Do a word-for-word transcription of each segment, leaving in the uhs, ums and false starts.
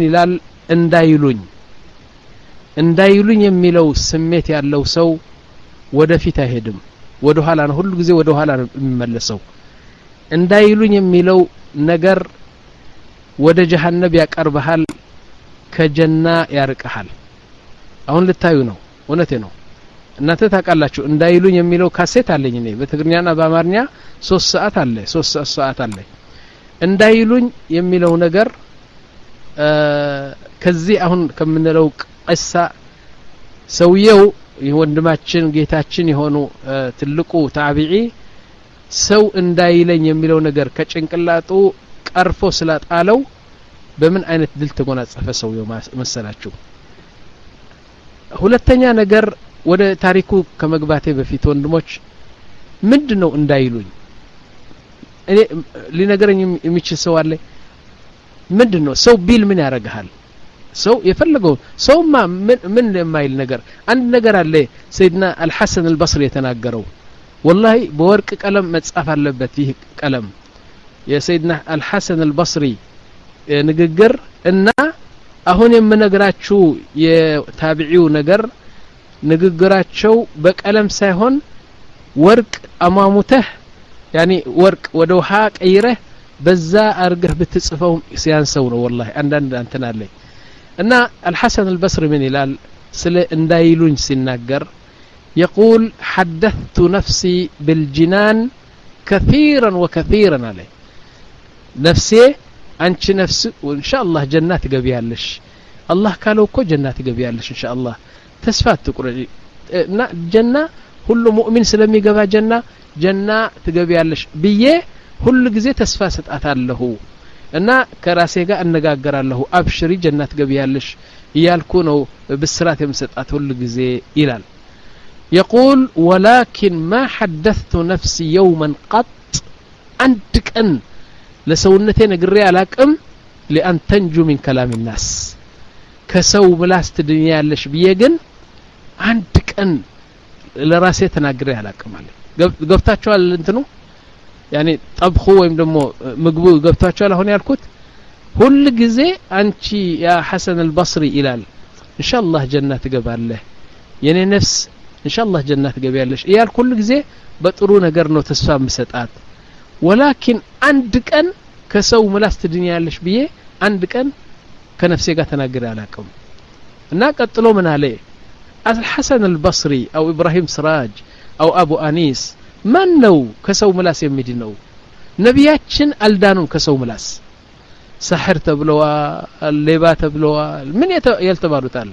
ምን ይላል እንዳይሉኝ እንዳይሉኝ የሚለው ስሜት ያለው ሰው ወደፊት አይሄድም ወደ ኋላ ነው ሁሉ ጊዜ ወደ ኋላ ነው የሚመለሰው እንዳይሉኝ የሚለው ነገር ወደ ጀሃነም ያቀርብሃል ከጀና ያርቀሃል አሁን ልታዩ ነው እውነቴ ነው እናንተ ታውቃላችሁ እንዳይሉኝ የሚለው ካሴት አለኝ እኔ በትግርኛና በአማርኛ ሶስት ሰዓት አለ ሶስት ሰዓት አለ እንዳይሉኝ የሚለው ነገር ከዚህ አሁን ከምንለው ቀሳ ሰውየው ወንድማችን ጌታችን የሆኑ ትልቁ ታቢዒ ሰው እንዳይለኝ የሚለው ነገር ከጭንቅላቱ ቀርፎ ስላጣለው በምን አይነት ድል ተጎናጸፈ ሰውየው መሰላችሁ ሁለተኛ ነገር ወደ ታሪኩ ከመግባቴ በፊት ወንድሞች ምንድነው እንዳይሉኝ እኔ ሊነገረኝ የሚችል ሰው አለ ምንድነው ሰው ቢል ምን ያረጋል ሰው የፈለገው ሰውማ ምን ምን የማይል ነገር አንድ ነገር አለ ሰይድና አልሐሰን አልበስሪ የተናገረው والله በወርቅ ቀለም መጻፍ አለበት ይህ ቀለም የሰይድና አልሐሰን አልበስሪ ንግግር እና አሁን የምነግራችሁ የታቢዒው ነገር ንግግራቸው በቀለም ሳይሆን ወርቅ አማሙተህ يعني ወርቅ ወደ ውሃ ቀይረህ በዛ አርገህ ብትጽፈው ሲያንሰው ነው والله አንዳንድ አንተና አለ እና الحسن البصري من ይላል ስለ እንዳይሉኝ ሲናገር يقول حدثت نفسي بالجنان كثيرا وكثيرا عليه نفسي አንቺ ነፍስ وان شاء الله ጀነት ገቢያለሽ አላህ ካለው እኮ ጀነት ገቢያለሽ ان شاء الله ተስፋ ትቁረጪ እና ጀና ሁሉ ሙእሚን ስለሚገባ ጀና ጀና ትገቢያለሽ ብዬ ሁሉ ጊዜ ተስፋ ሰጣታለሁ እና ከራሴ ጋር እነጋገራለሁ አብሽሪ ጀነት ገቢያለሽ ይያልኩ ነው በስራት የምሰጣት ሁሉ ጊዜ ይላል يقول ولكن ما حدثت نفسي يوما قط عند كن لسونتي نغري علاقم لان تنجو من كلام الناس كسو بلاست الدنيا ያለሽ بيجن عند كن ለራሴ ተናግሬ علاقم አለ ገብታችኋል እንትኑ يعني طبخ ወይም ደግሞ ምግቡ ገብታችኋል አሁን ያልኩት ሁሉ ጊዜ አንቺ ያ ሐሰን አልበስሪ ይላል ان شاء الله ጀነት ገባለህ የኔ ነፍስ ان شاء الله ጀነት ገቢያለሽ ይያል ሁሉ ጊዜ በጥሩ ነገር ነው ተስፋ መስጣት ولكن አንድ ቀን ከሰው ምላስ ትድኛለሽ ብዬ አንድ ቀን ከነፍሴ ጋር ተናግሬ አላቀም እና ቀጥሎ ምን አለ الحسن البصري او ابراهيم سراج او ابو انيس من ነው ከሰው ምላስ የሚድነው ነብያችን አልዳኑም ከሰው ምላስ سحر ተብለዋል ሌባ ተብለዋል ምን ያልተባሉታል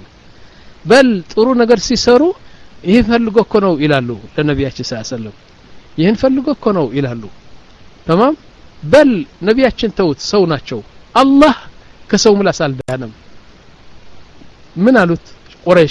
በል ጥሩ ነገር ሲሰሩ ይሄ ፈልጎ እኮ ነው ይላሉ ለነብያችን ሰለላሁ ይሄን ፈልጎ እኮ ነው ይላሉ تمام በል ነብያችን ተውት ሰው ናቸው አላህ ከሰው ምላስ አልዳነም ምን አሉት ቁረይሽ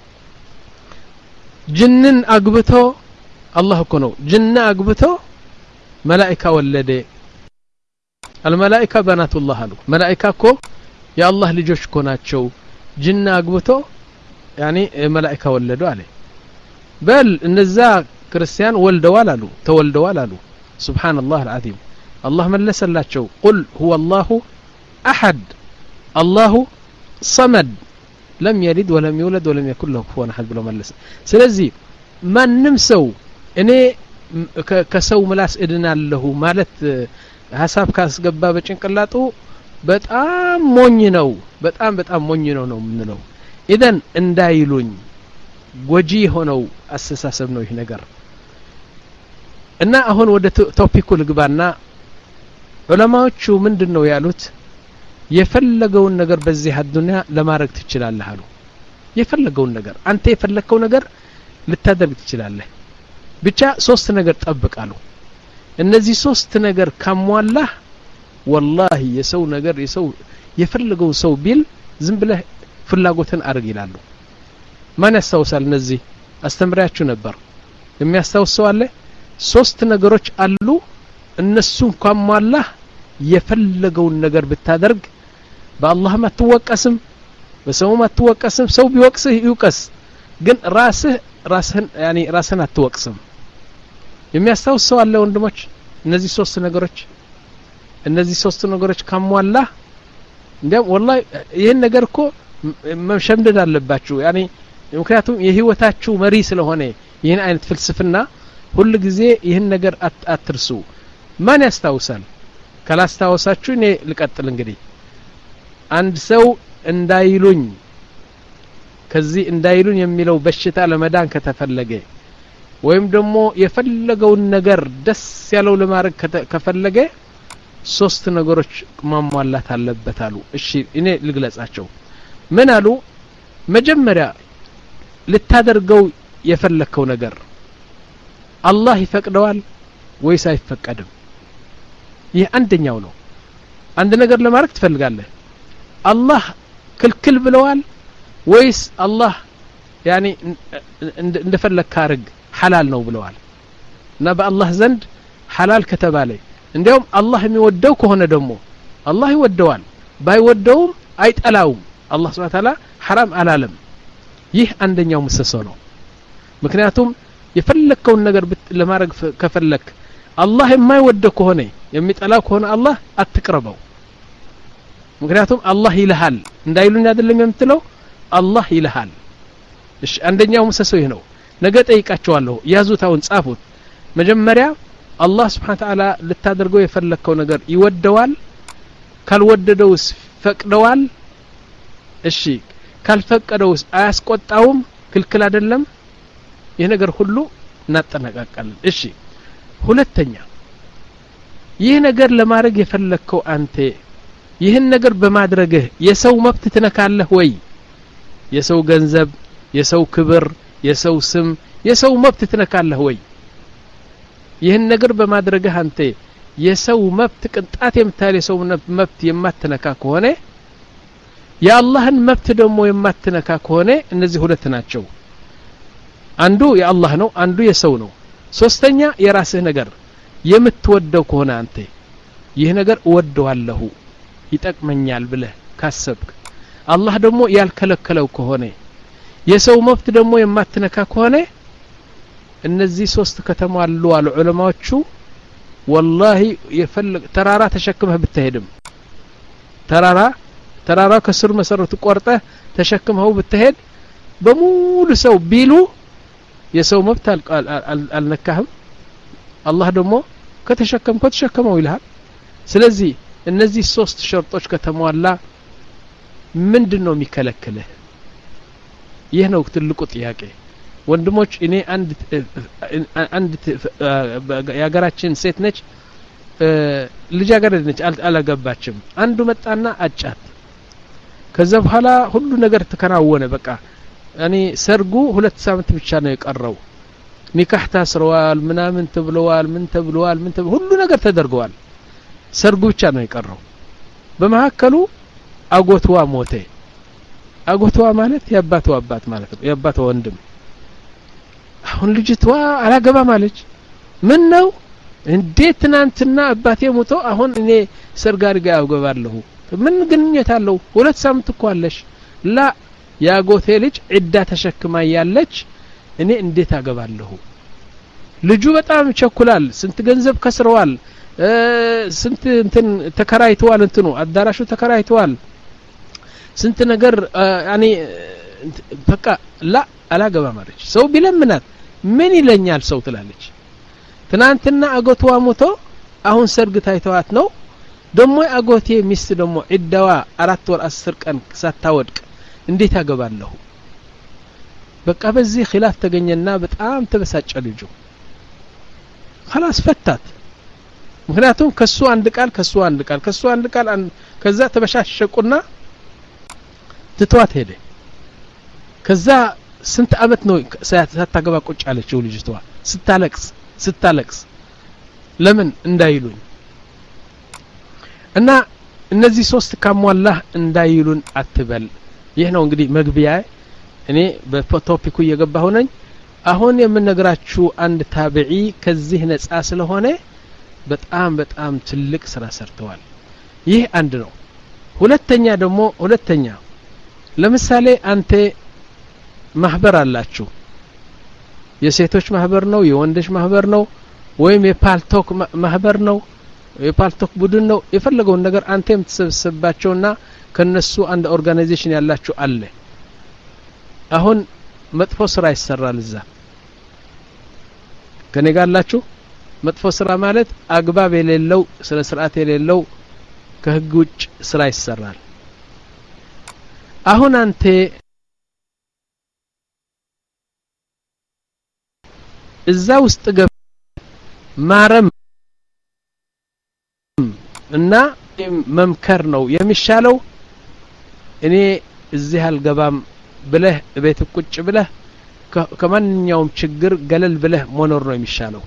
ጅንን አግብቶ አላህ እኮ ነው ጅና አግብቶ መላእክት ወለደ الملائكه بنات الله አሉ መላእክት እኮ የአላህ ልጆች እኮ ናቸው ጅና አግብቶ يعني መላእክት ወለዱ አለ በል እነዛ ክርስቲያን ወልደዋል አሉ ተወልደዋል አሉ سبحان الله العظيم الله መለሰላቸው قل هو الله احد الله صمد لم يلد ولم يولد ولم يكن له كفوا احد ብሎ መለሰ ስለዚህ ማንም ሰው እኔ ከሰው ምላስ እድናለሁ ማለት ሐሳብ ካስገባ በጭንቅላቱ በጣም ሞኝ ነው በጣም በጣም ሞኝ ነው ነው ምንለው ኢደን እንዳይሉኝ ጎጂ ሆነው አስተሳሰብ ነው ይሄ ነገር እና አሁን ወደ ቶፒኩ ልግባና ዑለማዎቹ ምንድነው ያሉት የፈለገውን ነገር በዚህ አዱንያ ለማድረግ ትችላለህ አሉ የፈለገውን ነገር አንተ የፈለከው ነገር ልታደርግ ትችላለህ ብቻ ሶስት ነገር ጠብቃሉ እነዚህ ሶስት ነገር ካሟላህ والله የሰው ነገር የሰው የፈለገው ሰው ቢል ዝም ብለህ ፍላጎትን አርግ ይላሉ ማን ያስተውሳል እነዚህ አስተምራችሁ ነበር የሚያስተውሰው አለ ሶስት ነገሮች አሉ እነሱን ካሟላህ የፈለገውን ነገር ብታደርግ በአላህም አትወቀስም በሰውም አትወቀስም ሰው ቢወቅስህ ይውቀስ ግን ራስህ ራስህን يعني ራስህን አትወቅስም የሚያስተውሰው አለ ወንድሞች እነዚህ ሶስት ነገሮች እነዚህ ሶስት ነገሮች ካሟላህ እንዴም والله ይሄን ነገር እኮ መሸምደድ አለባችሁ ያኒ ምክንያቱም የህይወታችሁ መሪ ስለሆነ ይሄን አይነት ፍልስፍና ሁሉ ጊዜ ይሄን ነገር አትርሱ ማን ያስታውሳል ካላስታውሳችሁ እኔ ልቀጥል እንግዲህ አንድ ሰው እንዳይሉኝ ከዚህ እንዳይሉኝ የሚለው በሽታ ለመዳን ከተፈለገ ወይም ደግሞ የፈለገውን ነገር ደስ ያለው ለማድረግ ከፈለገ ሶስት ነገሮች ማሟላት አለበት አሉ እሺ እኔ ልግለጻቸው ምን አሉ መጀመሪያ ልታደርገው የፈለከው ነገር አላህ ይፈቅደዋል ወይስ አይፈቀድም ይህ አንደኛው ነው አንድ ነገር ለማድረግ ትፈልጋለህ አላህ ክልክል ብለዋል ወይስ አላህ ያኒ እንደፈለክ አርግ ሐላል ነው ብለዋል እና በአላህ ዘንድ ሐላል ከተባለ እንዲያውም አላህ የሚወደው ከሆነ ደግሞ አላህ ይወደዋል ባይወደውም አይጠላውም አላህ Subhanahu Wa Ta'ala حرام አላለም ይህ አንደኛው ምሰሶ ነው ምክንያቱም የፈለከውን ነገር ለማድረግ ከፈለክ አላህ የማይወደው ከሆነ የሚጠላው ከሆነ አላህ አትቅረበው ምክንያቱም አላህ ይልሃል እንዳይሉኝ አይደለም የምትለው አላህ ይልሃል እሺ አንደኛው ምሰሶ ይሄ ነው ነገ ጠይቃቸዋለሁ ያዙታውን ጻፉት መጀመሪያ አላህ Subhanahu Wa Ta'ala ልታደርገው የፈለከው ነገር ይወደዋል ካልወደደውስ ፈቅደዋል እሺ ካልፈቀደውስ አያስቆጣውም ክልክል አይደለም ይሄ ነገር ሁሉ እናጠናቀቃለን እሺ ሁለተኛ ይሄ ነገር ለማድረግ የፈለከው አንተ ይሄን ነገር በማድረግህ የሰው መብት ትነካለህ ወይ የሰው ገንዘብ የሰው ክብር የሰው ስም የሰው መብት ትነካለህ ወይ ይሄን ነገር በማድረግህ አንተ የሰው መብት ቅንጣት የምታል የሰው መብት የማትነካ ከሆነ የአላህን መብት ደግሞ የማትነካ ከሆነ እነዚህ ሁለት ናቸው አንዱ የአላህ ነው አንዱ የሰው ነው ሶስተኛ የራስህ ነገር የምትወደው ከሆነ አንተ ይሄ ነገር እወደዋለሁ ይጠቅመኛል ብለህ ካሰብክ አላህ ደግሞ ያልከለከለው ከሆነ የሰው መብት ደግሞ የማትነካ ከሆነ እነዚህ ሶስት ከተማሉ አሉ ዑለማዎቹ والله يفلق ተራራ ተሸክመህ ብትሄድም ተራራ ተራራ ከስር መሰረቱ ቆርጠህ ተሸክመው ብትሄድ በሙሉ ሰው ቢሉ የሰው መብት አልነካህም አላህ ደግሞ ከተሸከምከው ተሸከመው ይልሃል ስለዚህ እነዚህ ሶስት ሸርጦች ከተሟላ ምንድነው የሚከለክልህ ይህ ነው ትልቁ ጥያቄ ወንድሞች እኔ አንድ አንድ ያገራችን ሴት ነች ልጅ አገረድ ነች አላገባችም አንዱ መጣና አጫት ከዛ በኋላ ሁሉ ነገር ተከናወነ በቃ እኔ ሰርጉ ሁለት ሳምንት ብቻ ነው የቀረው ኒካህ ታስረዋል ምናምን ተብለዋል ምን ተብለዋል ምን ተብለው ሁሉ ነገር ተደርገዋል ሰርጉ ብቻ ነው የቀረው በመሐከሉ አጎትዋ ሞተ አጎትዋ ማለት ያባቷ አባት ማለት ነው ያባቷ ወንድም አሁን ልጅቷ አላገባ ማለች ምን ነው እንዴት ትናንትና አባቴ ሞቶ አሁን እኔ ሰርግ አድርጋ ያገባለሁ ምን ግንኙነት አለው ሁለት ሳምንት እኮ አለሽ ላ ያጎቴ ልጅ ዒዳ ተሸክማ ያለች እኔ እንዴት አገባለሁ ልጁ በጣም ቸኩላል ስንት ገንዘብ ከስረዋል ስንት እንትን ተከራይተዋል እንትኑ አዳራሹ ተከራይተዋል ስንት ነገር ያኒ በቃ ላ አላገባ ማለች ሰው ቢለምናት ምን ይለኛል ሰው ትላለች ትናንትና አጎቷ ሞቶ አሁን ሰርግ ታይተዋት ነው ደሞ አጎቴ ሚስት ደሞ ዒዳዋ አራት ወር አስር ቀን ሳታወድቅ እንዴት አገባለሁ በቃ በዚህ ኺላፍ ተገኘና በጣም ተበሳጨ ልጁ خلاص ፈታት ምክንያቱም ከሱ አንድ ቃል ከሱ አንድ ቃል ከሱ አንድ ቃል ከዛ ተበሻሸቁና ትቷት ሄደ ከዛ ስንት አመት ነው ሳታገባ ቁጭ አለችው ልጅቷ ስታለቅስ ስታለቅስ ለምን እንዳይሉኝ እና እነዚህ ሶስት ካሟላህ እንዳይሉን አትበል ይሄ ነው እንግዲህ መግቢያ እኔ በቶፒኩ እየገባሁ ነኝ አሁን የምነግራችሁ አንድ ታቢዒ ከዚህ ነፃ ስለሆነ በጣም በጣም ትልቅ ስራ ሰርተዋል ይህ አንድ ነው ሁለተኛ ደግሞ ሁለተኛ ለምሳሌ አንተ ማህበር አላችሁ የሴቶች ማህበር ነው የወንዶች ማህበር ነው ወይም የፓልቶክ ማህበር ነው የፓልቶክ ቡድን ነው የፈለገውን ነገር አንተ የምትሰበሰባቸውና ከነሱ አንድ ኦርጋናይዜሽን ያላችሁ አለ አሁን መጥፎ ስራ ይሰራል እዛ ከኔ ጋር አላችሁ መጥፎ ስራ ማለት አግባብ የሌለው ስለ ስርዓት የሌለው ከህግ ውጭ ስራ ይሰራል አሁን አንተ እዛ ውስጥ ገብ ማረም እና መምከር ነው የሚሻለው እኔ እዚህ አልገባም ብለህ ቤት ቁጭ ብለህ ከማንኛውም ችግር ገለል ብለህ መኖር ነው የሚሻለው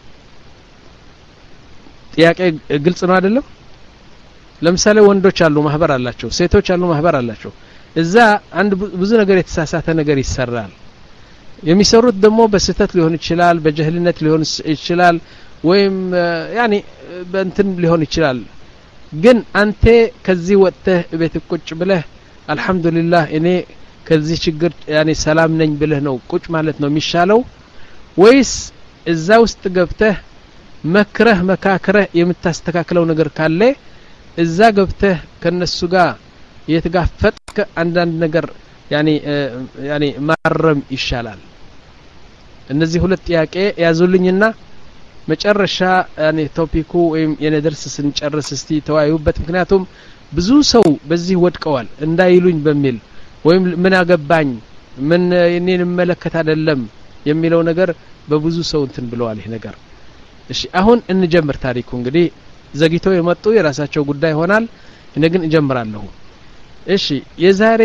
ጥያቄ ግልጽ ነው አይደለም ለምሳሌ ወንዶች አሉ ማህበር አላቸው ሴቶች አሉ ማህበር አላቸው እዛ አንድ ብዙ ነገር የተሳሳተ ነገር ይሰራል የሚሰሩት ደግሞ በስህተት ሊሆን ይችላል በጀህልነት ሊሆን ይችላል ወይም ያኒ በእንትን ሊሆን ይችላል ግን አንተ ከዚህ ወጥተህ ቤት ቁጭ ብለህ አልহামዱሊላህ እኔ ከዚህ ችግር ያኒ ሰላም ነኝ ብለህ ነው ቁጭ ማለት ነው የሚሻለው ወይስ እዛ ውስጥ ገብተህ መክረህ መካከረህ የምታስተካክለው ነገር ካለ እዛ ገብተህ ከነሱ ጋር የተጋፈጥከ አንዳንድ ነገር ያኒ ያኒ ማረም ይሻላል እነዚህ ሁለት ጥያቄ ያዙልኝና መጨረሻ ያኒ ቶፒኩ ወይም የነደርስ ስንጨርስ እስቲ ተወያዩበት ምክንያቱም ብዙ ሰው በዚህ ወድቀዋል እንዳይሉኝ በሚል ወይም ምን አገባኝ ምን እኔን መለከት አይደለም የሚለው ነገር በብዙ ሰው እንትን ብለዋል ይሄ ነገር እሺ አሁን እንጀምር ታሪኩ እንግዲህ ዘግይተው የመጡ የራሳቸው ጉዳይ ይሆናል እኔ ግን እንጀምራለሁ እሺ የዛሬ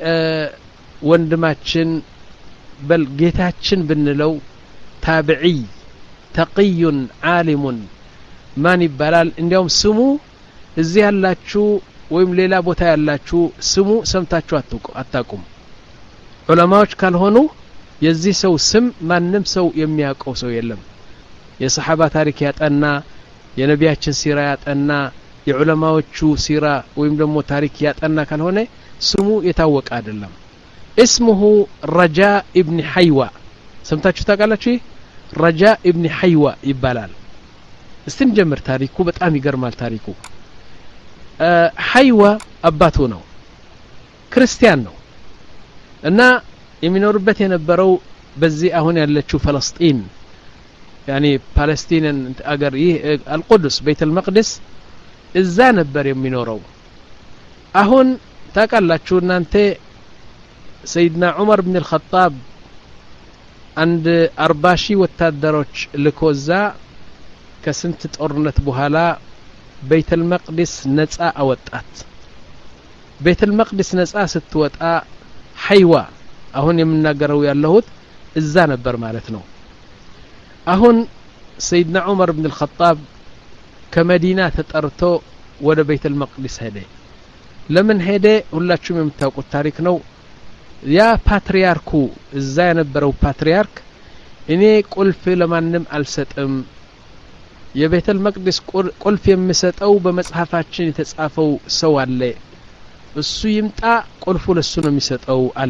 ወንድማችን በል ጌታችን ብንለው ታቢዒ ተቂይ ዓሊም ማን ይባላል እንዲያውም ስሙ እዚህ ያላችሁ ወይም ሌላ ቦታ ያላችሁ ስሙ ሰምታችሁ አታቁም ዑለማዎች ካልሆኑ የዚህ ሰው ስም ማንንም ሰው የሚያውቀው ሰው የለም የሰሃባ ታሪክ ያጠና የነቢያችን ሲራ ያጠና የዑለማዎቹ ሲራ ወይም ደግሞ ታሪክ ያጠና ካልሆነ ስሙ የታወቀ አይደለም اسمه رجاء ابن حيوة ሰምታችሁ ታውቃላችሁ رجاء ابن حيوة ይባላል استنجمر ታሪኩ በጣም ይገርማል ታሪኩ حيوة አባቱ ነው ክርስቲያን ነው እና የሚኖርበት የነበረው በዚህ አሁን ያለችው ፍልስጤም يعني فلسطين اگر ይህ القدس بيت المقدس እዛ ነበር የሚኖረው አሁን ታውቃላችሁ እናንተ سيدنا عمر بن الخطاب عند أربعة ሺህ ወታደሮች ልኮዛ ከስንት ጦርነት በኋላ بيت المقدس ነፃ አወጣት بيت المقدس ነፃ ስትወጣ حيوة አሁን የምናገረው ያለሁት እዛ ነበር ማለት ነው አሁን سيدنا عمر بن الخطاب ከመዲና ተጠርቶ ወደ بيت المقدس ሄደ ለምን ሄደ ሁላችሁም የምታውቁት ታሪክ ነው ያ ፓትሪያርኩ እዛ የነበረው ፓትሪያርክ እኔ ቁልፍ ለማንም አልሰጥም የቤተ المقدس ቁልፍ የምሰጠው በመጽሐፋችን የተጻፈው ሰው አለ እሱ ይምጣ ቁልፉ ለሱ ነው የሚሰጠው አለ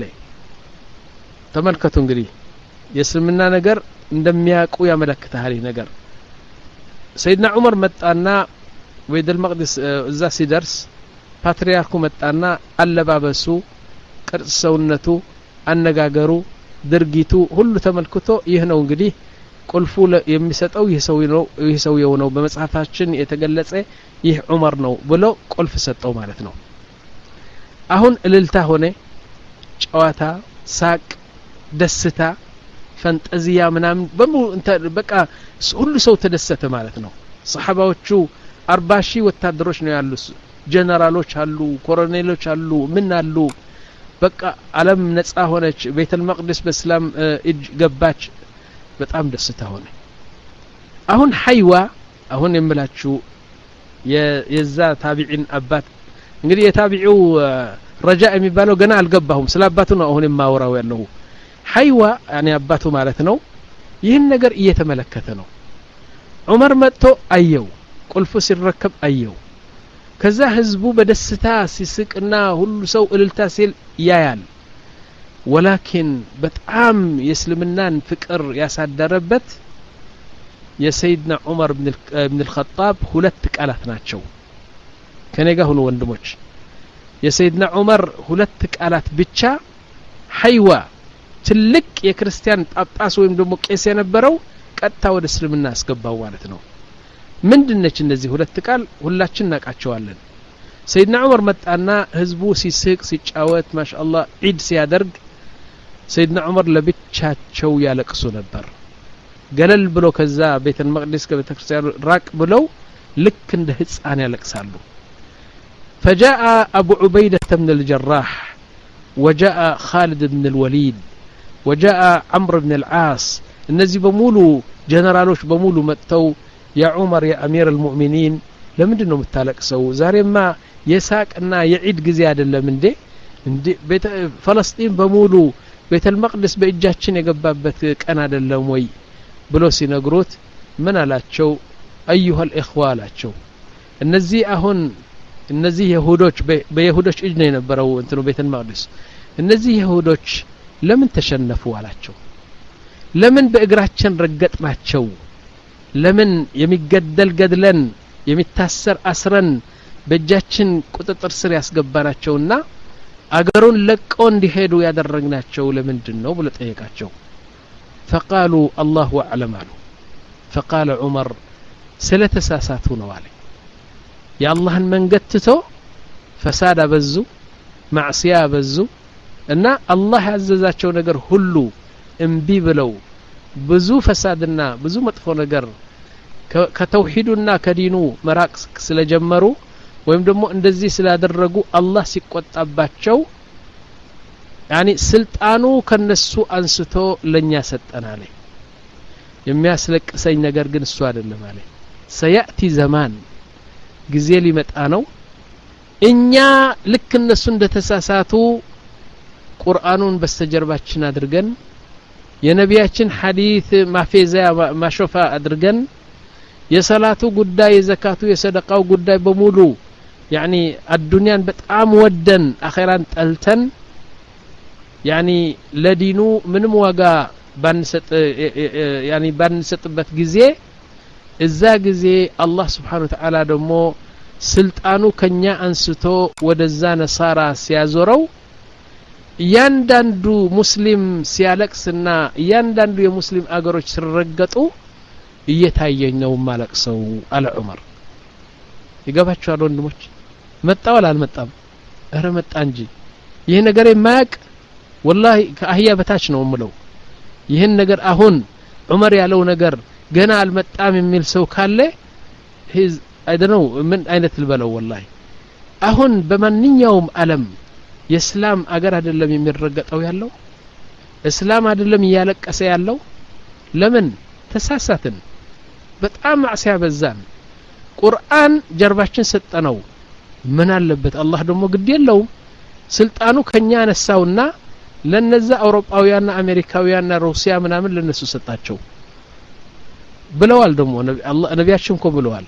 ተመልከቱ እንግዲህ የስምና ነገር እንደሚያውቁ ያመለክታል ይሄ ነገር سيدنا عمر መጣና ቤተ المقدس እዛ ሲደርስ ፓትሪያርኩ መጣና አለባበሱ ቅርጽ ሰውነቱ አነጋገሩ ድርጊቱ ሁሉ ተመልክቶ ይህ ነው እንግዲህ ቁልፉ የሚሰጠው ይህ ሰው ነው ይህ ሰው ነው በመጽሐፋችን የተገለጸ ይህ ዑመር ነው ብሎ ቁልፍ ሰጠው ማለት ነው አሁን እልልታ ሆነ ጨዋታ ሳቅ ደስታ ፈንጠዚያ ምናምን በሙሉ በቃ ሁሉ ሰው ተደሰተ ማለት ነው ሰሃባዎቹ أربعة ሺህ ወታደሮች ነው ያሉት ጀነራሎች አሉ ኮሎኔሎች አሉ ምን አሉ በቃ ዓለም ነፃ ሆነች ቤተ المقدس በእስላም እጅ ገባች በጣም ደስታ ሆነ አሁን حيوة አሁን የምላችሁ የዛ ታቢዒን አባት እንግዲህ የታቢዒው ረጃእ የሚባለው ገና አልገባሁም ስለ አባቱ ነው አሁን የማወራው ያለው حيوة يعني አባቱ ማለት ነው ይህን ነገር እየተመለከተ ነው ዑመር መጥቶ አየው ቁልፉ ሲረከብ አየው ከዛ ህዝቡ በደስታ ሲስቅና ሁሉ ሰው እልልታ ሲል ያያል ولكن በጣም የእስልምናን ፍቅር ያሳደረበት የሰይድና ዑመር ኢብኑ الخطاب ሁለት ቃላት ናቸው ከኔ ጋር ሁሉ ወንድሞች የሰይድና ዑመር ሁለት ቃላት ብቻ ሐይዋ ትልቅ የክርስቲያን ጳጳስ ወይም ደግሞ ቄስ የነበረው ቀጥታ ወደ እስልምና አስገባው ማለት ነው። ምንድነች እነዚህ ሁለት ቃል? ሁላችን እናቃቸዋለን። ሰይድና ዑመር መጣና ህዝቡ ሲስቅ ሲጫወት ማሻአላህ ዒድ ሲያደርግ ሰይድና ዑመር ለብቻቸው ያለቅሱ ነበር። ገለል ብሎ ከዛ ቤተ መቅደስ ከቤተክርስቲያኑ ራቅ ብለው ልክ እንደ ህፃን ያለቅሳሉ። فجاء أبو عبيدة بن الجراح وجاء خالد بن الوليد وجاء عمرو بن العاص እነዚህ በሙሉ ጀነራሎች በሙሉ መጥተው ያ ዑመር ያ አሚር المؤمنين ለምንድን ነው የምታለቅሰው? ዛሬማ የሳቅና የዒድ ጊዜ አይደለም እንዴ? እንዴ ቤተ ፍልስጤም በሙሉ ቤተ መቅደስ በእጃችን የገባበት ቀን አይደለም ወይ ብሎ ሲነግሩት ምን አላቸው? ايها الاخوه አላቸው እነዚህ አሁን እነዚህ ይሁዶች በይሁዶች እጅ ነው የነበረው እንትኑ ቤተ መቅደስ እነዚህ ይሁዶች ለምን ተሸነፉ አላቸው። ለምን በእግራችን ረገጥናቸው? ለምን የሚገደል ገድለን የሚታሰር አስረን በእጃችን ቁጥጥር ስር ያስገባናቸውና አገሩን ለቀው እንዲሄዱ ያደረግናቸው ለምንድን ነው ብሎ ጠየቃቸው። فقالوا الله اعلم አሉ። فقال عمر ስለተሳሳቱ ነው አለ። የአላህን መንገድ ትተው ፈሳድ አበዙ፣ ማዕሲያ አበዙ እና አላህ ያዘዛቸው ነገር ሁሉ እምቢ ብለው ብዙ ፈሳድና ብዙ መጥፎ ነገር ከተውሂዱና ከዲኑ መራቅ ስለጀመሩ ወይም ደግሞ እንደዚህ ስላደረጉ አላህ ሲቆጣባቸው ያኒ ስልጣኑ ከነሱ አንስቶ ለኛ ሰጠናለ። የሚያስለቅሰኝ ነገር ግን እሱ አይደለም አለ። ሰያቲ ዘማን ጊዜ ሊመጣ ነው እኛ ልክ እነሱ እንደተሳሳቱ ቁርአኑን በስተጀርባችን አድርገን የነቢያችን ሐዲስ ማፌዛ ማሾፋ አድርገን የሰላቱ ጉዳይ የዘካቱ የሰደቃው ጉዳይ በሙሉ ያኒ አዱንያን በጣም ወደን አኺራን ጠልተን ያኒ ለዲኑ ምንም ዋጋ ባንሰጥ ያኒ ባንሰጥበት ጊዜ እዛ ጊዜ አላህ Subhanahu Wa Ta'ala ደግሞ ስልጣኑ ከኛ አንስቶ ወደዛ ነሳራ ሲያዞረው ያንዳንዱ ሙስሊም ሲያለቅስና ያንዳንዱ የሙስሊም አገሮች ሲረገጡ እየታየኝ ነው ማለቅሰው አለ ዑመር። ይገባችኋል ወንድሞች? መጣው አልመጣም? እረ መጣ እንጂ ይሄ ነገር የማያቅ ወላሂ ከአህያ በታች ነው ምለው። ይሄን ነገር አሁን ዑመር ያለው ነገር ገና አልመጣም የሚል ሰው ካለ ሂዝ አይ ዶንት ኖ ምን አይነት ልበለው ወላሂ። አሁን በማንኛውም ዓለም የእስላም አገር አይደለም የሚረገጠው ያለው? እስላም አይደለም ያለቀሰ ያለው? ለምን ተሳሳትን? በጣም ማዕሲያ በዛን። ቁርአን ጀርባችን ሰጠነው ምን አለበት? አላህ ደግሞ ግድ የለውም ስልጣኑ ከኛ ነሳውና ለነዛ አውሮፓውያንና አሜሪካውያንና ሩሲያ ምናምን ለነሱ ሰጣቸው ብለዋል። ደግሞ አላህ ነቢያችን እኮ ብለዋል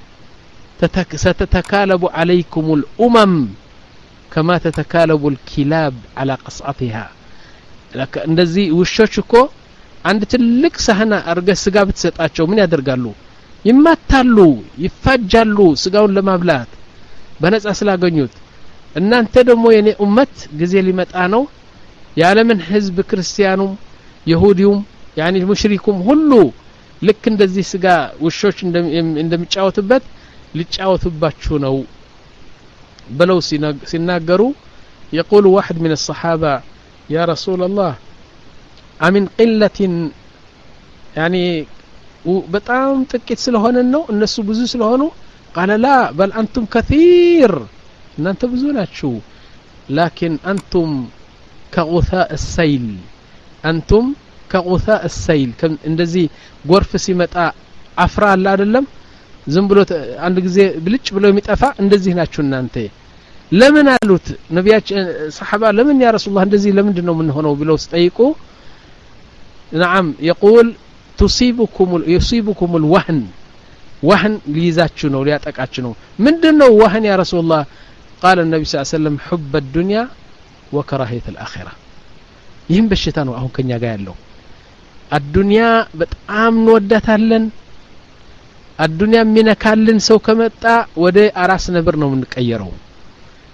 ستتكالب عليكم الأمم كما تتكالب الكلاب على قصعتها لك እንደዚህ ውሾች እኮ አንድ ትልቅ ሳህና አርገ ስጋ ብትሰጣቸው ምን ያደርጋሉ? ይማታሉ፣ ይፋጃሉ ስጋውን ለማብላት በነጻ ስላገኙት። እናንተ ደግሞ የኔ ኡመት ጊዜ ሊመጣ ነው የዓለምን ህዝብ ክርስቲያኑም ይሁዲውም ያኒ ሙሽሪኩም ሁሉ ልክ እንደዚህ ስጋ ውሾች እንደሚጫወቱበት ሊጫወቱባችሁ ነው ብለው ሲናገሩ يقول واحد من الصحابة يا رسول الله أمن قلة يعني በጣም ጥቂት ስለሆነ ነው እነሱ ብዙ ስለሆኑ قال لا بل أنتم كثير እናንተ ብዙ ናችሁ لكن أنتم كغثاء السيل أنتم كغثاء السيل እንደዚህ ጎርፍ ሲመጣ አፍራ አለ አይደለም ዝም ብሎ አንድ ጊዜ ብልጭ ብሎ የሚጠፋ እንደዚህ ናችሁ እናንተ። ለምን አሉት ነቢያችን ሰሃባ ለምን ያ ረሱላህ እንደዚህ ለምንድን ነው ምን ሆነው ብለው ሲጠይቁ نعم يقول تصيبكم يصيبكم الوهن وهن ليዛችሁ ነው ሊያጠቃችሁ ነው። ምንድነው ወህን ያ ረሱላህ? قال النبي صلى الله عليه وسلم حب الدنيا وكراهية الآخرة። ይህም በሽታ ነው አሁን ከኛ ጋር ያለው። አዱንያ በጣም እንወዳታለን። አዱንያ ሚነካልን ሰው ከመጣ ወደ አራስ ነብር ነው የምንቀየረው።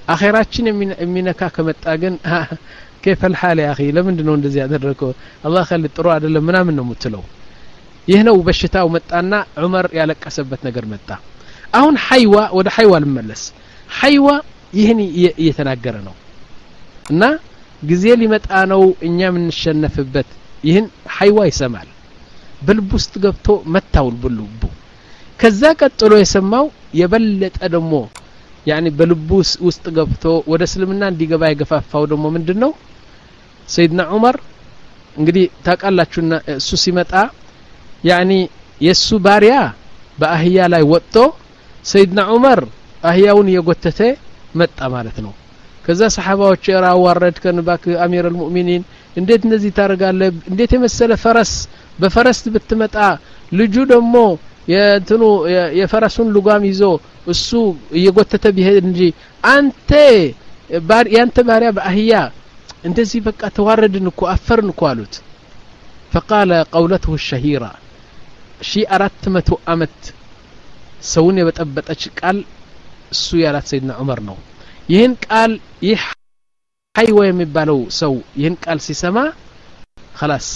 አኺራችን የሚነካ ከመጣ ግን كيف الحال يا اخي ለምን ነው እንደዚህ ያደረከው አላህ خلي ጥሩ አይደለም ምናምን ነው የምትለው ይህ ነው በሽታው መጣና ዑመር ያለቀሰበት ነገር መጣ አሁን ሐይዋ ወደ ሐይዋ ልመለስ ሐይዋ ይህን እየተናገረ ነው እና ጊዜ ሊመጣ ነው እኛ ምንሸነፍበት ይህን ሐይዋ ይሰማል በልብ ውስጥ ገብቶ መታው በልቡ ከዛ ቀጥሎ የሰማው የበለጠ ደሞ يعني በልቡ ውስጥ ገብቶ ወደ እስልምና እንዲገባ ይገፋፋው ደሞ ምንድነው ሰይድና ዑመር እንግዲህ ታቃላችሁና እሱ ሲመጣ يعني የሱ ባሪያ በአህያ ላይ ወጥቶ ሰይድና ዑመር አህያውን የጎተተ መጣ ማለት ነው ከዛ ሰሃባዎች የራው ወረድከን ባክ አሚር المؤمنين እንዴት እንደዚህ ታረጋለህ እንዴት የመሰለ ፈረስ በፈረስ ብትመጣ ልጁ ደሞ የእንትኑ የፈረሱን ሉጋም ይዞ እሱ እየጎተተ ቢሄድ እንጂ አንተ ባር ያንተ ባሪያ በአህያ እንደዚህ በቃ ተዋረድን እኮ አፈርን እኮ አሉት فقال قولته الشهيرة شي አራት መቶ አመት ሰውን የበጠበጠች ቃል እሱ ያላት ሰይድና ዑመር ነው ይህን ቃል ይህ ሐይዋ የሚባለው ሰው ይህን ቃል ሲሰማ خلاص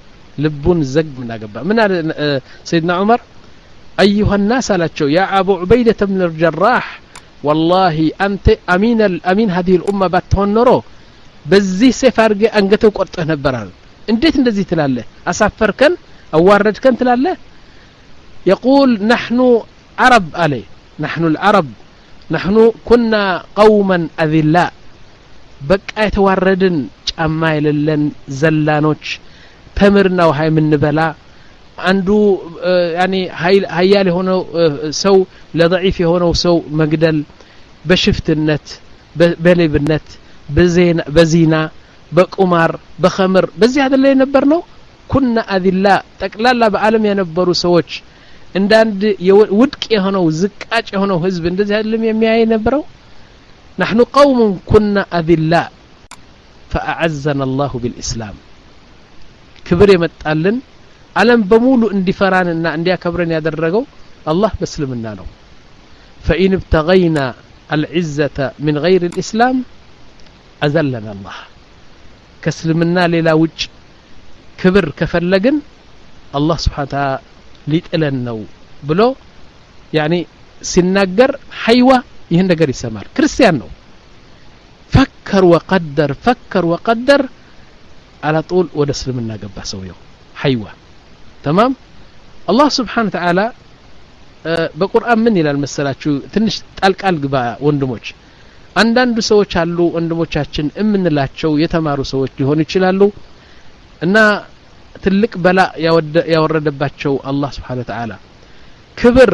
ልቡን ዘግ ምን አገባ ምን አለ ሰይድና ዑመር ايها الناس አላቸው يا ابو عبيده بن الجراح والله انت امين الامين هذه الامه ባትሆን ኖሮ በዚህ ሰይፍ አርገ አንገተው ቆርጠህ ነበራል እንዴት እንደዚህ ትላለህ አሳፈርከን አዋረድከን ትላለህ يقول نحن عرب عليه نحن العرب نحن كنا قوما اذلاء በቃ የተዋረድን ጫማ የሌለን ዘላኖች ተምርና ውሃ የምንበላ አንዱ يعني ሀያል የሆነው ሰው ለضعيف የሆነው ሰው መግደል በሽፍትነት በሌብነት በዜና በዚና በቁማር በኸምር በዚህ አይደለ የነበር ነው كنا اذلاء ጠቅላላ በአለም የነበሩ ሰዎች እንዳንድ ውድቅ የሆነው ዝቃጭ የሆነው ህዝብ እንደዚህ አይደለም የሚያይ ነበረው نحن قوم كنا اذلاء فاعزنا الله بالاسلام ክብር የመጣልን ዓለም በሙሉ እንዲፈራንና እንዲያከብረን ያደረገው አላህ በእስልምና ነው فإن ابتغينا العزة من غير الإسلام أذلنا الله كسلمنا ሌላ ውጭ ክብር ከፈለግን አላህ Subhanahu Wa Ta'ala ሊጥለን ነው ብሎ يعني ሲናገር ሐይዋ ይሄን ነገር ይሰማል ክርስቲያን ነው فكر وقدر فكر وقدر على طول ወደ እስልምና ገባ ሰውየው ሐይዋ تمام الله سبحانه وتعالى በቁርአን ምን ይላል መሰላችሁ ትንሽ ጣልቃል ግባ ወንድሞች አንዳንድ ሰዎች አሉ ወንድሞቻችን እምንላቸው የተማሩ ሰዎች ሊሆኑ ይችላሉ እና ትልቅ በላ ያወረደባቸው አላህ Subhanahu Wa Ta'ala ክብር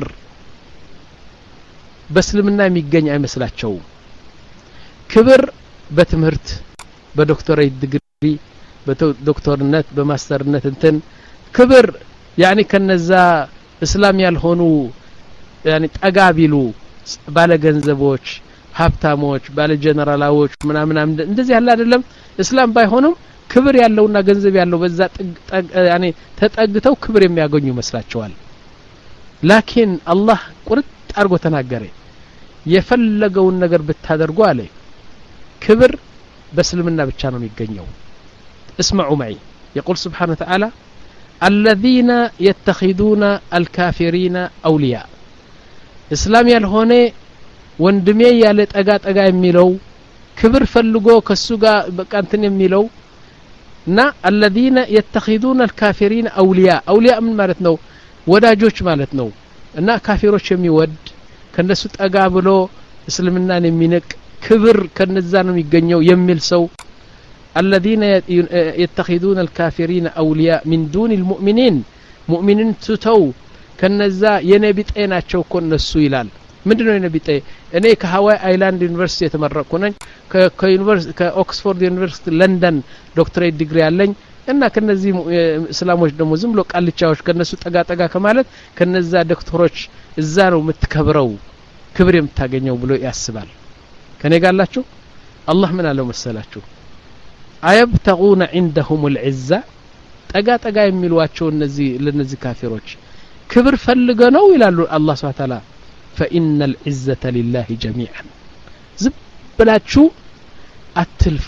በእስልምና የሚገኝ አይመስላቸው ክብር በትምህርት በዶክተሬት ዲግሪ በዶክተርነት በማስተርነት እንትን ክብር يعني ከነዛ እስላም ያልሆኑ يعني ጠጋቢሉ ባለ ገንዘቦች ሀብታሞች ባለ ጀነራላዎች ምናምን እንደዚህ ያለ አይደለም እስላም ባይሆንም ክብር ያለውና ገንዘብ ያለው በዛ يعني ተጠግተው ክብር የሚያገኙ መስላቸዋል ላኪን አላህ ቁርጥ አርጎ ተናገረ የፈለገውን ነገር ብታደርጉ አለ ክብር በእስልምና ብቻ ነው የሚገኘው اسمعوا معي يقول سبحانه وتعالى الذين يتخذون الكافرين أولياء اسلام ያልሆነ ወንድሜ ያለ ጠጋ ጠጋ የሚለው ክብር ፈልጎ ከሱ ጋር በቃ እንትን የሚለው እና الذين يتخذون الكافرين أولياء أولياء ምን ማለት ነው ወዳጆች ማለት ነው እና ካፊሮች የሚወድ ከነሱ ጠጋ ብሎ እስልምናን የሚነቅ ክብር ከነዛ ነው የሚገኘው የሚል ሰው الذين يتخذون الكافرين أولياء من دون المؤمنين مؤمنين تتو كنزا ينبي طيناچو كنسو ይላል ምንድነው የነቢ ጤ እኔ ከሃዋይ አይላንድ ዩኒቨርሲቲ የተመረቅኩ ነኝ ከዩኒቨርሲቲ ከኦክስፎርድ ዩኒቨርሲቲ ለንደን ዶክተሬት ዲግሪ አለኝ እና ከነዚህ እስላሞች ደግሞ ዝም ብሎ ቃልቻዎች ከነሱ ጠጋ ጠጋ ከማለት ከነዛ ዶክተሮች እዛ ነው የምትከብረው ክብር የምታገኘው ብሎ ያስባል ከኔ ጋርላችሁ አላህ ምን አለው መሰላችሁ አየብተጉነ عندهم العزة ጠጋ ጠጋ የሚሏቸው እነዚህ ለነዚህ ካፊሮች ክብር ፈልገው ነው ይላሉ አላህ Subhanahu Wa Ta'ala فإن العزة لله جميعا ዝም ብላችሁ አትልፉ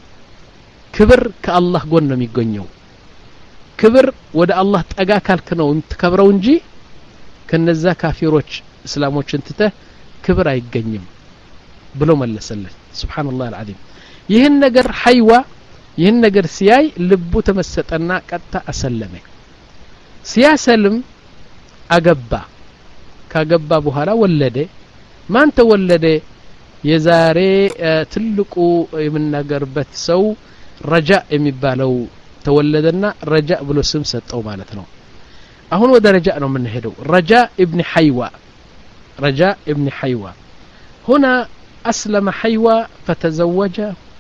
ክብር ከአላህ ጎን ነው የሚገኘው ክብር ወደ አላህ ጠጋ ካልክ ነው እንትከብረው እንጂ ከነዛ ካፊሮች እስላሞችን ትተ ክብር አይገኝም ብሎ መለሰለት ሱብሃንአላህ አልዓዚም ይህን ነገር ሐይዋ ይህን ነገር ሲያይ ልቡ ተመሰጠና ቀጣ አሰለመ ሲያሰልም አገባ ካገባ በኋላ ወለደ ማን ተወለደ የዛሬ ትልቁ የምናገርበት ሰው ረጃ የሚባለው ተወለደና ረጃ ብሎ ስም ሰጠው ማለት ነው አሁን ወደ ረጃ ነው የምንሄደው ረጃ ኢብኑ ሐይዋ ረጃ ኢብኑ ሐይዋ هنا أسلم حيوى فتزوج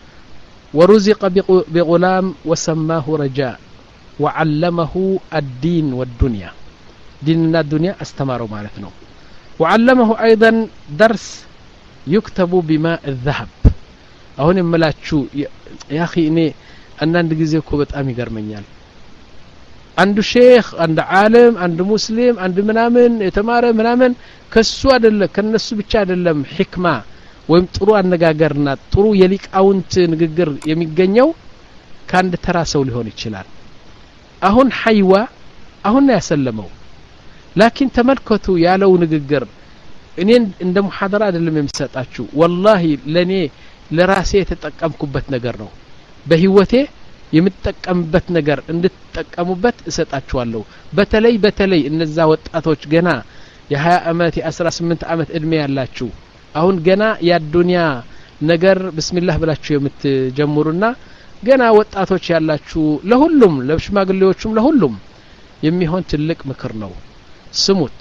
ورزق بغلام وسماه رجاء وعلمه الدين والدنيا ديننا الدنيا استمروا معناتنا وعلمه أيضا درس يكتب بماء الذهب أهون ملاتشو يا أخي إني أنا عند جزء كوبت أمي قرمنيال عند شيخ عند عالم عند مسلم عند منامن يتمارى منامن كسوا دل كنسوا بتشاد اللهم حكمة ወይም ጥሩ አነጋገርና ጥሩ የሊቃውንት ንግግር የሚገኘው ካንድ ተራሰው ሊሆን ይችላል አሁን ሐይዋ አሁን ያሰለመው ላኪን ተመልከቱ ያለው ንግግር እኔን እንደ ሙሐደራ አይደለም የምሰጣችሁ ወላሂ ለኔ ለራሴ የተጠቀምኩበት ነገር ነው በህይወቴ የምትጠቀምበት ነገር እንድትጠቀሙበት እሰጣችኋለሁ በተለይ በተለይ እነዛ ወጣቶች ገና የ20 አመት የ18 አመት እድሜ ያላችሁ አሁን ገና ያዱንያ ነገር ብስሚላህ ብላችሁ የምትጀምሩና ገና ወጣቶች ያላችሁ ለሁሉም ለሽማግሌዎችም ለሁሉም የሚሆን ትልቅ ምክር ነው ስሙት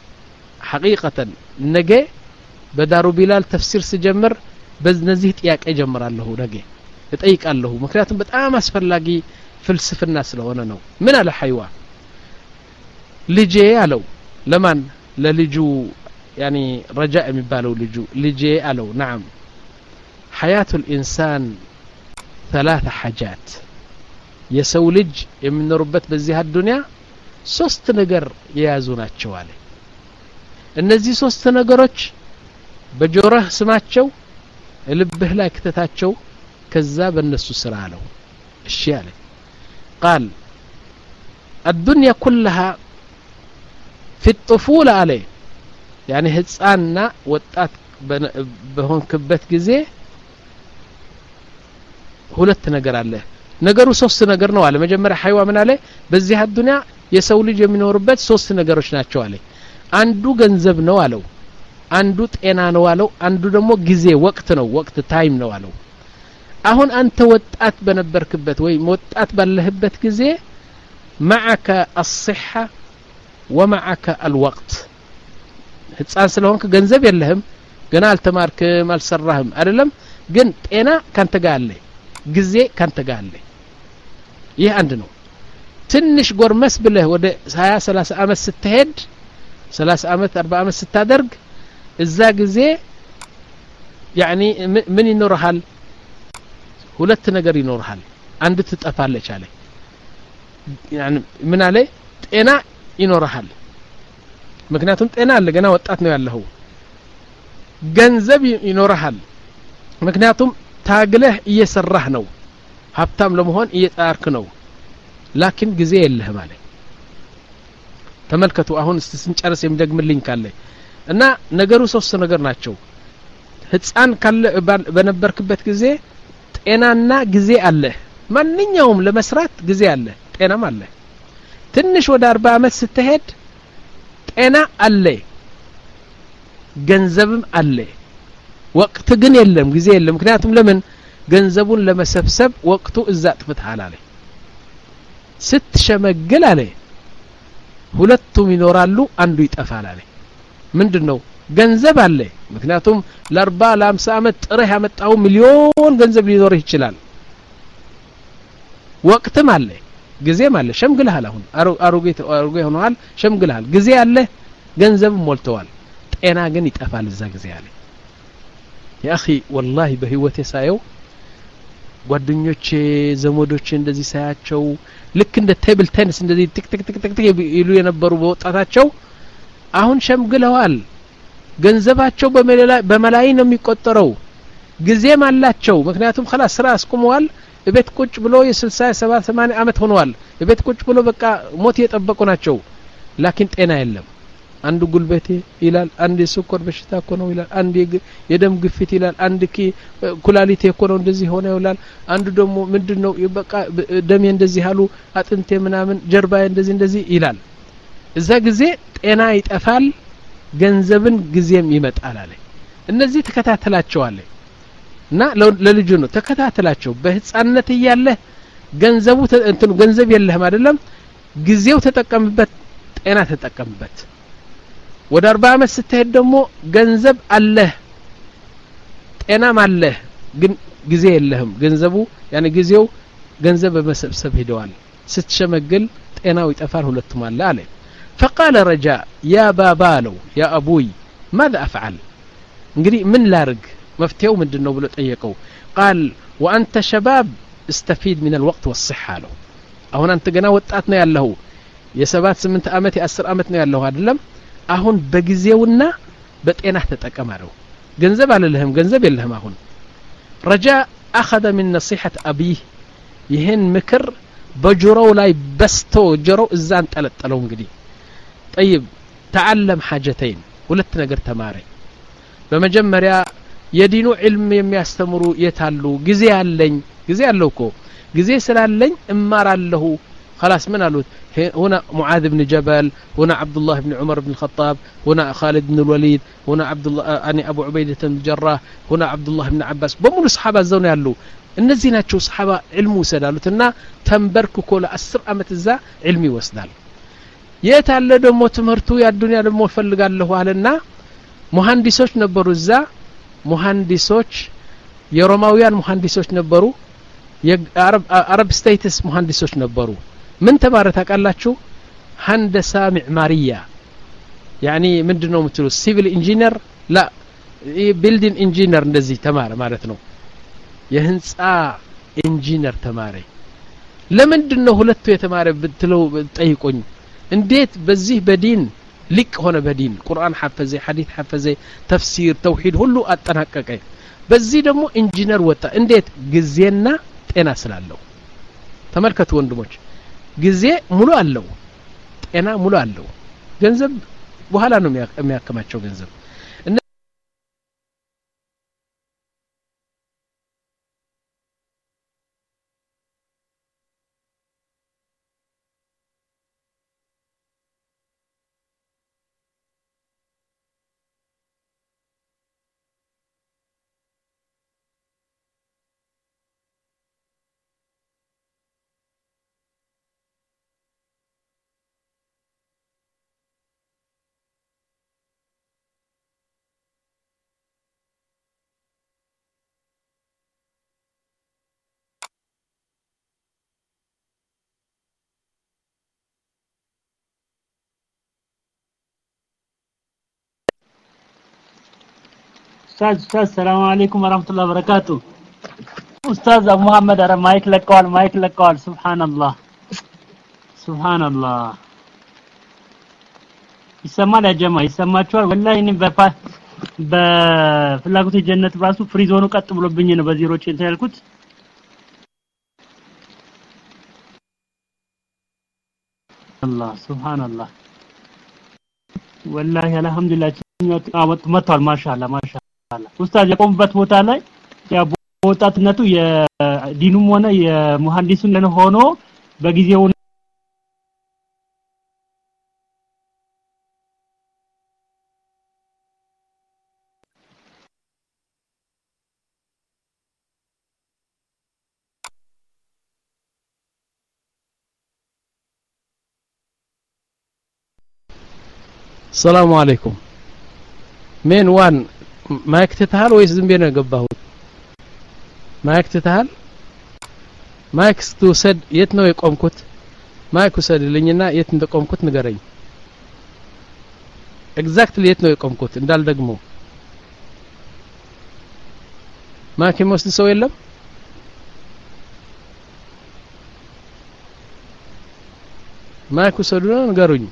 ሐቂቀተን ነገ በዳሩ ቢላል ተፍሲር ሲጀምር በእነዚህ ጥያቄ ጀምራለሁ ነገ እጠይቃለሁ ምክንያቱም በጣም አስፈላጊ ፍልስፍና ስለሆነ ነው ምን አለ ሐይዋ ልጄ አለው ለማን ለልጁ يعني رجاء የሚባለው ልጁ ልጄ አለው نعم حياة الإنسان ثلاث حاجات የሰው ልጅ የሚኖርበት በዚህ አዱንያ ሶስት ነገር የያዙ ናቸው አለ እነዚህ ሶስት ነገሮች በጆሮህ ስማቸው ልብህ ላይ ከተታቸው ከዛ በእነሱ ስራ አለው እሺ አለ قال الدنيا كلها في الطفولة عليه يعني ህፃንና ወጣት በሆንክበት ጊዜ ሁለት ነገር አለ ነገሩ ሶስት ነገር ነው አለ መጀመሪያ ሐይዋ ምን አለ በዚህ አዱንያ የሰው ልጅ የሚኖርበት ሶስት ነገሮች ናቸው አለ አንዱ ገንዘብ ነው አለው አንዱ ጤና ነው አለው አንዱ ደግሞ ጊዜ ወቅት ነው ወቅት ታይም ነው አለው አሁን አንተ ወጣት በነበርክበት ወይ ወጣት ባለህበት ጊዜ معك الصحة ومعك الوقت ህፃን ስለሆንክ ገንዘብ የለህም ገና አልተማርክም አልሰራህም አይደለም ግን ጤና ካንተ ጋር አለ ጊዜ ካንተ ጋር አለ ይህ አንድ ነው ትንሽ ጎርመስ ብለህ ወደ ሃያ ሰላሳ አመት ስትሄድ ሰላሳ አመት አርባ አመት ስታደርግ እዛ ጊዜ يعني ምን ይኖርሃል ሁለት ነገር ይኖርሃል አንድ ትጠፋለች አለ يعني ምን አለ ጤና ይኖርሃል ምክንያቱም ጤና አለ ገና ወጣት ነው ያለው ገንዘብ ይኖርሃል ምክንያቱም ታግለህ እየሰራህ ነው ሀብታም ለመሆን እየጣርክ ነው ላኪን ጊዜ የለህም አለ ተመልከቱ አሁን ስንጨርስ የሚደግምልኝ ካለ እና ነገሩ ሶስት ነገር ናቸው ህፃን ካለ በነበርክበት ጊዜ ጤናና ጊዜ አለ ማንኛውም ለመስራት ጊዜ አለ ጤናም አለ ትንሽ ወደ አርባ አመት ስትሄድ ጤና አለ ገንዘብም አለ ወቅት ግን የለም ጊዜ የለም ምክንያቱም ለምን ገንዘቡን ለመሰብሰብ ወቅቱ እዛ ጥፍታል አለ ስትሸመግል አለ ሁለቱም ይኖራሉ አንዱ ይጠፋል አለ ምንድነው ገንዘብ አለ ምክንያቱም ለአርባ ለአምሳ አመት ጥረህ ያመጣው ሚሊዮን ገንዘብ ሊኖር ይችላል ወቅትም አለ ጊዜም አለ ሸምግልሃል አሁን አሮጌ አሮጌ ሆነዋል ሸምግልሃል ጊዜ አለ ገንዘብ ሞልተዋል ጤና ግን ይጠፋል እዛ ጊዜ አለ يا اخي والله በህይወቴ ሳየው ጓደኞቼ ዘመዶቼ እንደዚህ ሳያቸው ልክ እንደ ቴብል ቴኒስ እንደዚህ ቲክ ቲክ ቲክ ቲክ ይሉ የነበሩ በወጣታቸው አሁን ሸምግለዋል ገንዘባቸው በመላይ ነው የሚቆጠረው ጊዜም አላቸው ምክንያቱም خلاص ስራ አስቆመዋል እቤት ቁጭ ብሎ የ60 70 80 አመት ሆነዋል እቤት ቁጭ ብሎ በቃ ሞት እየጠበቁ ናቸው ላኪን ጤና የለም አንዱ ጉልበቴ ይላል አንድ የስኳር በሽታ እኮ ነው ይላል አንድ የደም ግፊት ይላል አንድ ኪ ኩላሊቴ እኮ ነው እንደዚህ ሆነ ይላል አንዱ ደግሞ ምንድነው በቃ ደሜ እንደዚህ አሉ አጥንቴ ምናምን ጀርባዬ እንደዚህ እንደዚህ ይላል እዛ ጊዜ ጤና ይጠፋል ገንዘብን ጊዜም ይመጣል አለ እነዚህ ተከታተላቸው አለ እና ለልጁ ነው ተከታተላቸው በህፃንነት እያለ ገንዘቡ እንትን ገንዘብ የለህም አይደለም ጊዜው ተጠቀምበት ጤና ተጠቀምበት ወደ አርባ አመት ስትሄድ ደግሞ ገንዘብ አለህ ጤናም አለህ ግን ጊዜ የለህም ገንዘቡ ያኔ ጊዜው ገንዘብ በመሰብሰብ ሄደዋል ስትሸመግል ጤናው ይጠፋል ሁለቱም አለ አለ فقال رجاء يا بابا لو يا ابوي ماذا افعل እንግዲህ ምን ላርግ መፍትሄው ምንድነው ብሎ ጠየቀው قال وانت شباب استفيد من الوقت والصحه له አሁን አንተ ገና ወጣት ነው ያለው የሰባት ስምንት አመት የአስር አመት ነው ያለው አይደለም አሁን በጊዜውና በጤናህ ተጠቀማለው ገንዘብ አለልህም ገንዘብ የለህም አሁን رجاء اخذ من نصيحه ابيه ይሄን ምክር በጆሮው ላይ በስቶ ጆሮው እዛን ጠለጠለው እንግዲህ طيب تعلم حاجتين ሁለት ነገር ተማረ በመጀመሪያ የዲኑ ዒልም የሚያስተምሩ የታሉ ጊዜ አለኝ ጊዜ አለውኮ ጊዜ ስላለኝ እማራለሁ خلاص من قالوا هنا معاذ بن جبل هنا عبد الله بن عمر بن الخطاب هنا خالد بن الوليد هنا عبد الله يعني ابو عبيده بن الجراح هنا عبد الله بن عباس بمول الصحابه زون ያሉ እነዚህ ናቸው صحابه علم ወሰዳሉትና ተንበርክኮ ለ10 አመት እዛ علم ይወስዳል የታለ ደሞ ትምርቱ ያዱንያ ደሞ ፈልጋለሁ አለና መሐንዲሶች ነበሩ እዛ መሐንዲሶች የሮማውያን መሐንዲሶች ነበሩ የአረብ አረብ ስቴትስ መሐንዲሶች ነበሩ ምን ተማረ ታውቃላችሁ هندسه معماريه يعني ምንድነው የምትሉ ሲቪል ኢንጂነር ላ ቢልዲንግ ኢንጂነር እንደዚህ ተማረ ማለት ነው የህንጻ ኢንጂነር ተማረ ለምንድነው ሁለቱ የተማረ ብትለው ጠይቆኝ እንዴት በዚህ በዲን ሊቅ ሆነ በዲን ቁርአን حفظ ሐዲስ حفظ ተፍሲር ተውሂድ ሁሉ አጠናቀቀ በዚህ ደግሞ ኢንጂነር ወጣ እንዴት ጊዜና ጤና ስላለው ተመልከቱ ወንድሞች ጊዜ ሙሉ አለው ጤና ሙሉ አለው ገንዘብ በኋላ ነው የሚያከማቸው ገንዘብ استاذ استاذ السلام عليكم ورحمه الله وبركاته استاذ ابو محمد ኧረ ማይክ ለቀዋል ማይክ ለቀዋል ሱብሃንአላህ ሱብሃንአላህ ይሰማል ያ ጀማ ይሰማችኋል ወላሂ እኔ በፋ በፍላጎት ጀነት ራሱ ፍሪዝ ሆኖ ቀጥ ብሎብኝ ነው በዜሮች እንትን ያልኩት አላህ ሱብሃንአላህ ወላሂ አልহামዱሊላህ አወጥ መጥቷል ማሻአላ ማሻአላ ኡስታዝ የቆምበት ቦታ ላይ ያ ወጣትነቱ የዲኑም ሆነ የመሐንዲሱን ለነ ሆኖ በጊዜው السلام عليكم من وان ما يكتتهال ويس زنبينا قباهو ما يكتتهال ما يكستو سد يتنو يقومكوت ما يكو سد لنينا يتنو يقومكوت نقرين exactly يتنو يقومكوت اندال دقمو ما كي موسد سوي اللم ما يكو سدونا نقرين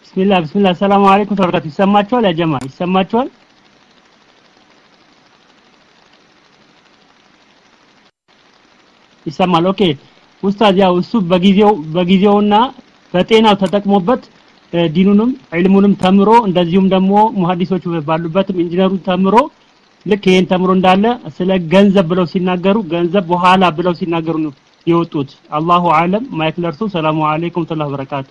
ቢስሚላህ ቢስሚላህ ሰላም አለይኩም ተበረካቱ ይሰማችኋል ያ ጀማ ይሰማችኋል ይሰማል ኦኬ ኡስታዝ ያው እሱ በጊዜው በጊዜውና በጤናው ተጠቅሞበት ዲኑንም ዒልሙንም ተምሮ እንደዚሁም ደግሞ ሙሐዲሶቹ ባሉበትም ኢንጂነሩን ተምሮ ልክ ይሄን ተምሮ እንዳለ ስለ ገንዘብ ብለው ሲናገሩ ገንዘብ በኋላ ብለው ሲናገሩ ነው የወጡት አላሁ አለም ማይክ ለርሱ ሰላም አለይኩም ተላህ በረካቱ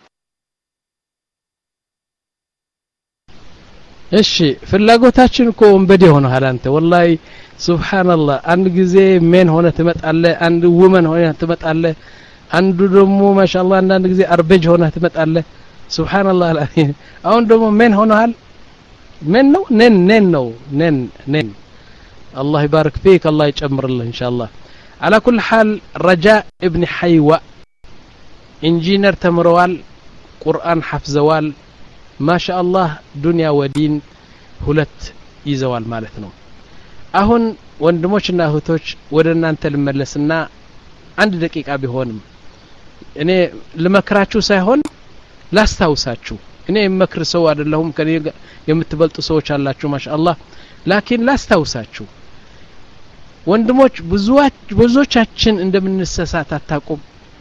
እሺ ፍላጎታችን እኮ ወንበዴ ሆነሃል አንተ ወላሂ ሱብሃንአላህ አንድ ጊዜ ሜን ሆነ ትመጣለ አንድ ውመን ሆነ ትመጣለ አንዱ ደግሞ ማሻአላህ አንድ ጊዜ አርበጅ ሆነ ትመጣለ ሱብሃንአላህ አሁን ደግሞ ሜን ሆነሃል ሜን ነው ነን ነን ነው ነን ነን الله يبارك فيك الله يجمر الله ان شاء الله على كل حال رجاء ابن حيوة انجينير تمروال قرآن حفظوال ما شاء الله دنيا ودين ሁለት ይዘዋል ማለት ነው አሁን ወንድሞችና እህቶች ወደ እናንተ ልመለስና አንድ ደቂቃ ቢሆንም እኔ ልመክራችሁ ሳይሆን ላስታውሳችሁ እኔ የምመክር ሰው አይደለሁም ከኔ የምትበልጡ ሰዎች አላችሁ ማሻአላህ ላኪን ላስታውሳችሁ ወንድሞች ብዙዎች ብዙዎቻችን እንደምንሰሳት አታቁም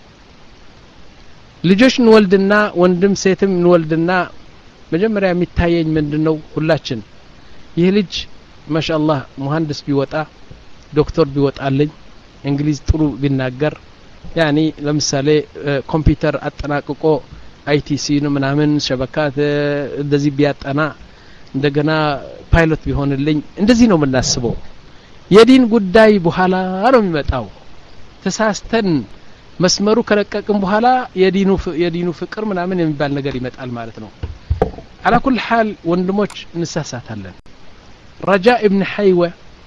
ልጆች እንወልድና ወንድም ሴትም እንወልድና መጀመሪያ የሚታየኝ ምንድነው ሁላችን ይህ ልጅ ማሻአላህ መሐንዲስ ቢወጣ ዶክተር ቢወጣልኝ እንግሊዝ ጥሩ ቢናገር ያኒ ለምሳሌ ኮምፒውተር አጠናቅቆ አይቲሲ ነው ምናምን ሸበካት እንደዚህ ቢያጠና እንደገና ፓይሎት ቢሆንልኝ እንደዚህ ነው የምናስበው የዲን ጉዳይ በኋላ ነው የሚመጣው ተሳስተን መስመሩ ከለቀቅን በኋላ የዲኑ የዲኑ ፍቅር ምናምን የሚባል ነገር ይመጣል ማለት ነው على كل حال ወንድሞች እንሳሳታለን رجاء ابن حيوة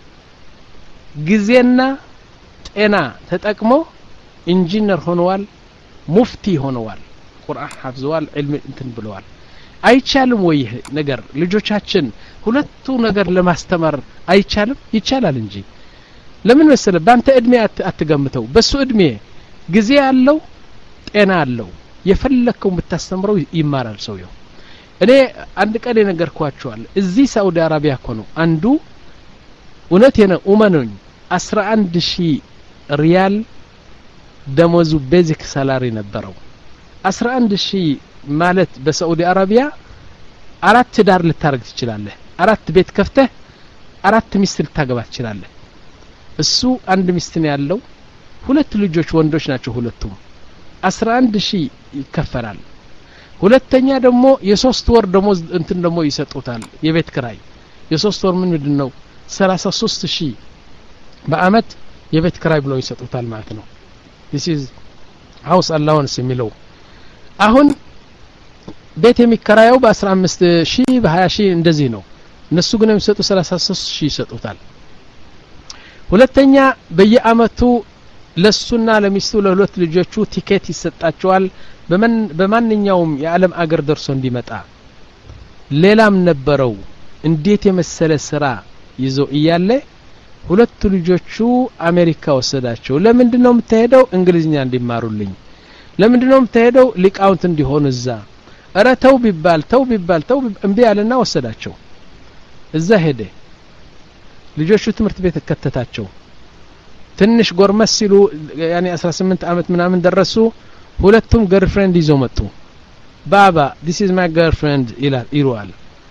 ጊዜና ጤና ተጠቅሞ ኢንጂነር ሆነዋል ሙፍቲ ሆነዋል ቁርአን ሐፍዘዋል ዒልም እንትን ብለዋል አይቻልም ወይ ነገር ልጆቻችን ሁለቱ ነገር ለማስተማር አይቻልም ይቻላል እንጂ ለምን መሰለ ባንተ እድሜ አትገምተው በሱ እድሜ ጊዜ ያለው ጤና አለው የፈለከው የምታስተምረው ይማራል ሰውየው እኔ አንድ ቀን የነገርኳችኋል እዚህ ሳውዲ አረቢያ እኮ ነው አንዱ እውነት የነ ኡመኑኝ አስራ አንድ ሺህ ሪያል ደሞዙ ቤዚክ ሳላሪ ነበረው አስራ አንድ ሺህ ማለት በሳውዲ አረቢያ አራት ዳር ልታረግ ትችላለህ አራት ቤት ከፍተህ አራት ሚስት ልታገባ ትችላለህ እሱ አንድ ሚስት ነው ያለው ሁለት ልጆች ወንዶች ናቸው ሁለቱም አስራ አንድ ሺህ ይከፈላል ሁለተኛ ደግሞ የሶስት ወር ደሞዝ እንትን ደግሞ ይሰጡታል የቤት ክራይ የሶስት ወር ምን ምንድነው ሰላሳ ሶስት ሺህ በአመት የቤት ክራይ ብለው ይሰጡታል ማለት ነው this is house allowance የሚለው አሁን ቤት የሚከራየው በ15 ሺህ በ20 ሺህ እንደዚህ ነው እነሱ ግን የሚሰጡ ሰላሳ ሶስት ሺህ ይሰጡታል ሁለተኛ በየአመቱ ለሱና ለሚስቱ ለሁለት ልጆቹ ቲኬት ይሰጣቸዋል በመን በማንኛውም የዓለም አገር ደርሶ እንዲመጣ ሌላም ነበረው እንዴት የመሰለ ስራ ይዞ እያለ ሁለት ልጆቹ አሜሪካ ወሰዳቸው ለምንድነው የምትሄደው እንግሊዝኛ እንዲማሩልኝ ለምንድነው የምትሄደው ሊቃውንት እንዲሆኑ እዛ አረ ተው ቢባል ተው ቢባል ተው እምቢ አለና ወሰዳቸው እዛ ሄደ ልጆቹ ትምህርት ቤት ከተታቸው ትንሽ ጎርመስ ሲሉ ያኒ አስራ ስምንት አመት ምናምን ደረሱ ሁለቱም ገርፍሬንድ ይዘው መጡ ባባ this is my girlfriend ይላል ይሩዋል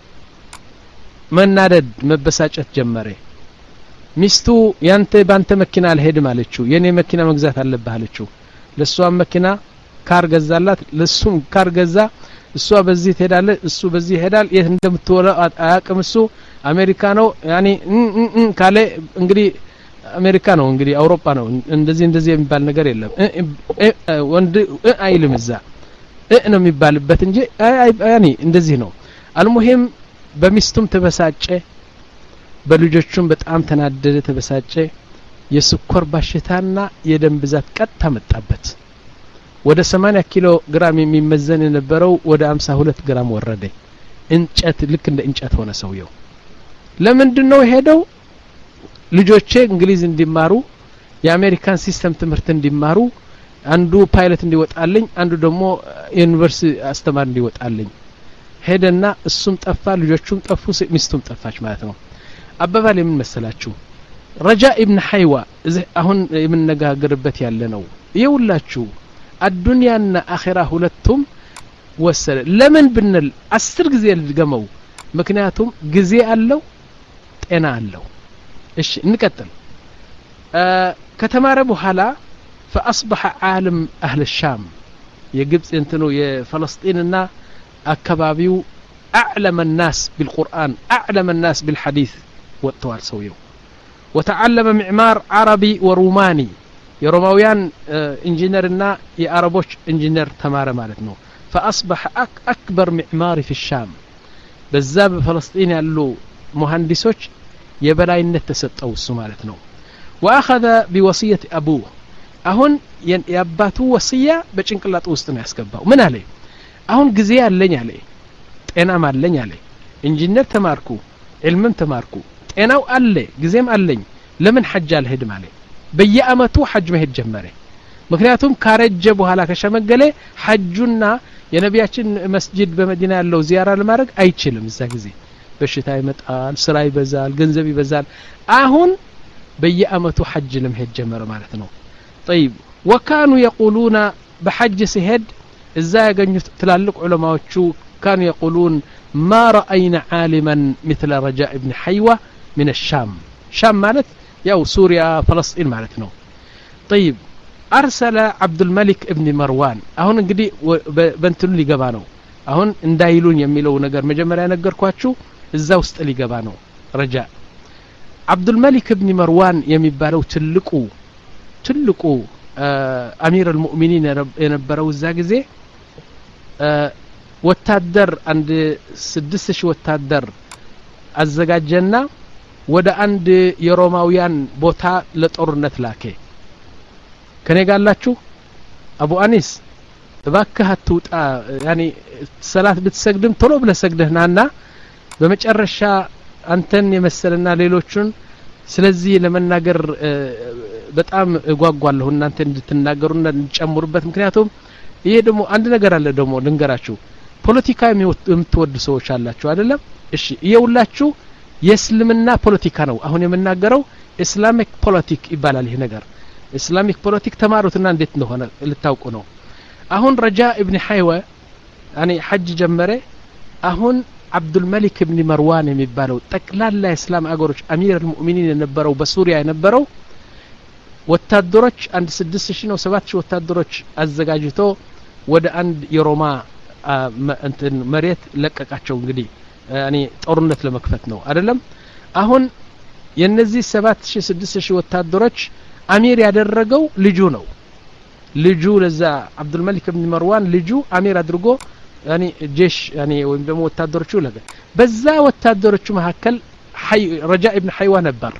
መናደድ መበሳጨት ጀመረ ሚስቱ ያንተ ባንተ መኪና አልሄድም አለችው የኔ መኪና መግዛት አለብህ አለችው ለሷም መኪና ካር ገዛላት ለሱም ካር ገዛ እሷ በዚህ ትሄዳለ እሱ በዚህ ይሄዳል የት እንደምትወራ አያቅም እሱ አሜሪካ ነው ያኒ ካለ እንግዲህ አሜሪካ ነው እንግዲህ አውሮፓ ነው እንደዚህ እንደዚህ የሚባል ነገር የለም ወንድ አይልም እዛ እ ነው የሚባልበት እንጂ ያኒ እንደዚህ ነው አልሙሂም በሚስቱም ተበሳጨ በልጆቹም በጣም ተናደደ ተበሳጨ የስኳር በሽታና የደም ብዛት ቀጥ መጣበት ወደ ሰማንያ ኪሎ ግራም የሚመዘን የነበረው ወደ ሃምሳ ሁለት ግራም ወረደ እንጨት ልክ እንደ እንጨት ሆነ ሰውየው ለምንድነው ሄደው ልጆቼ እንግሊዝ እንዲማሩ የአሜሪካን ሲስተም ትምህርት እንዲማሩ አንዱ ፓይለት እንዲወጣልኝ አንዱ ደግሞ ዩኒቨርሲቲ አስተማሪ እንዲወጣልኝ ሄደና እሱም ጠፋ ልጆቹም ጠፉ ሚስቱም ጠፋች ማለት ነው አባባል የምን መሰላችሁ ረጃ ኢብኑ ሐይዋ አሁን የምንነጋገርበት ያለ ነው ይውላችሁ አዱንያና አኺራ ሁለቱም ወሰለ ለምን ብንል አስር ጊዜ ልድገመው ምክንያቱም ጊዜ አለው ጤና አለው እሺ እንቀጥል ከተማረ በኋላ فاصبح عالم اهل الشام የግብጽ እንትኑ የፍልስጤንና አካባቢው اعلم الناس بالقرآن اعلم الناس بالحديث وتوال سويو وتعلم معمار عربي وروماني የሮማውያን ኢንጂነርና የአረቦች ኢንጂነር ተማረ ማለት ነው فاصبح اكبر معماري في الشام በዛ በፍልስጤን ያሉ መሐንዲሶች የበላይነት ተሰጠው እሱ ማለት ነው واخذ بوصيه ابوه አሁን ያባቱ ወሲያ በጭንቅላቱ ውስጥ ነው ያስገባው ምን አለ አሁን ጊዜ ያለኝ አለ ጤናም አለኝ አለ ኢንጂነር ተማርኩ ዕልምም ተማርኩ ጤናው አለ ጊዜም አለኝ ለምን ሐጅ አልሄድም አለ በየአመቱ ሐጅ መሄድ ጀመረ ምክንያቱም ካረጀ በኋላ ከሸመገለ ሐጁና የነቢያችን መስጂድ በመዲና ያለው ዚያራ ለማድረግ አይችልም እዛ ጊዜ በሽታ ይመጣል ስራ ይበዛል ገንዘብ ይበዛል አሁን በየአመቱ ሐጅ ለመሄድ ጀመረ ማለት ነው طيب وكانوا يقولون بحج سهد እዛ ያገኙት ትላልቅ ዑለማዎቹ كانوا يقولون ما راينا عالما مثل رجاء ابن حيوة من الشام شام ማለት ያው ሱሪያ ፍልስጤን ማለት ነው طيب ارسل عبد الملك ابن مروان አሁን እንግዲህ በእንትኑ ሊገባ ነው አሁን እንዳይሉን የሚለው ነገር መጀመሪያ ነገርኳችሁ እዛ ውስጥ ሊገባ ነው ረጃ عبد الملك ابن مروان የሚባለው ትልቁ ትልቁ አሚር المؤمنين የነበረው እዛ ጊዜ ወታደር አንድ ስድስት ሺህ ወታደር አዘጋጀና ወደ አንድ የሮማውያን ቦታ ለጦርነት ላከ ከኔ ጋላችሁ አቡ አኒስ እባክህ አትውጣ ያኒ ሰላት ብትሰግድም ቶሎ ብለህ ሰግደህናና በመጨረሻ አንተን የመሰለና ሌሎችን ስለዚህ ለመናገር በጣም እጓጓለሁ እናንተ እንድትናገሩና እንጨምሩበት ምክንያቱም ይሄ ደግሞ አንድ ነገር አለ ደግሞ ልንገራችሁ ፖለቲካ የምትወዱ ሰዎች አላችሁ አይደለም እሺ ይኸውላችሁ የእስልምና ፖለቲካ ነው አሁን የምናገረው ኢስላሚክ ፖለቲክ ይባላል ይሄ ነገር ኢስላሚክ ፖለቲክ ተማሩትና እንዴት እንደሆነ ልታውቁ ነው አሁን ረጃ ኢብኑ ሐይዋ ያኒ ሐጅ ጀመረ አሁን عبد الملك ابن مروان የሚባለው ጠቅላላ እስላም አገሮች አሚር المؤمنين የነበረው በሱሪያ የነበረው ወታደሮች አንድ ስድስት ሺህ ነው ሰባት ሺህ ወታደሮች አዘጋጅቶ ወደ አንድ የሮማ እንትን መሬት ለቀቃቸው እንግዲህ ያኒ ጦርነት ለመክፈት ነው አይደለም አሁን የነዚህ ሰባት ሺህ ስድስት ሺህ ወታደሮች አሚር ያደረገው ልጁ ነው ልጁ ለዛ عبد الملك ابن مروان ልጁ አሚር አድርጎ يعني جيش يعني ወይም ወታደሮቹ ለገ በዛ ወታደሮቹ መካከል رجاء ابن حيوة ነበር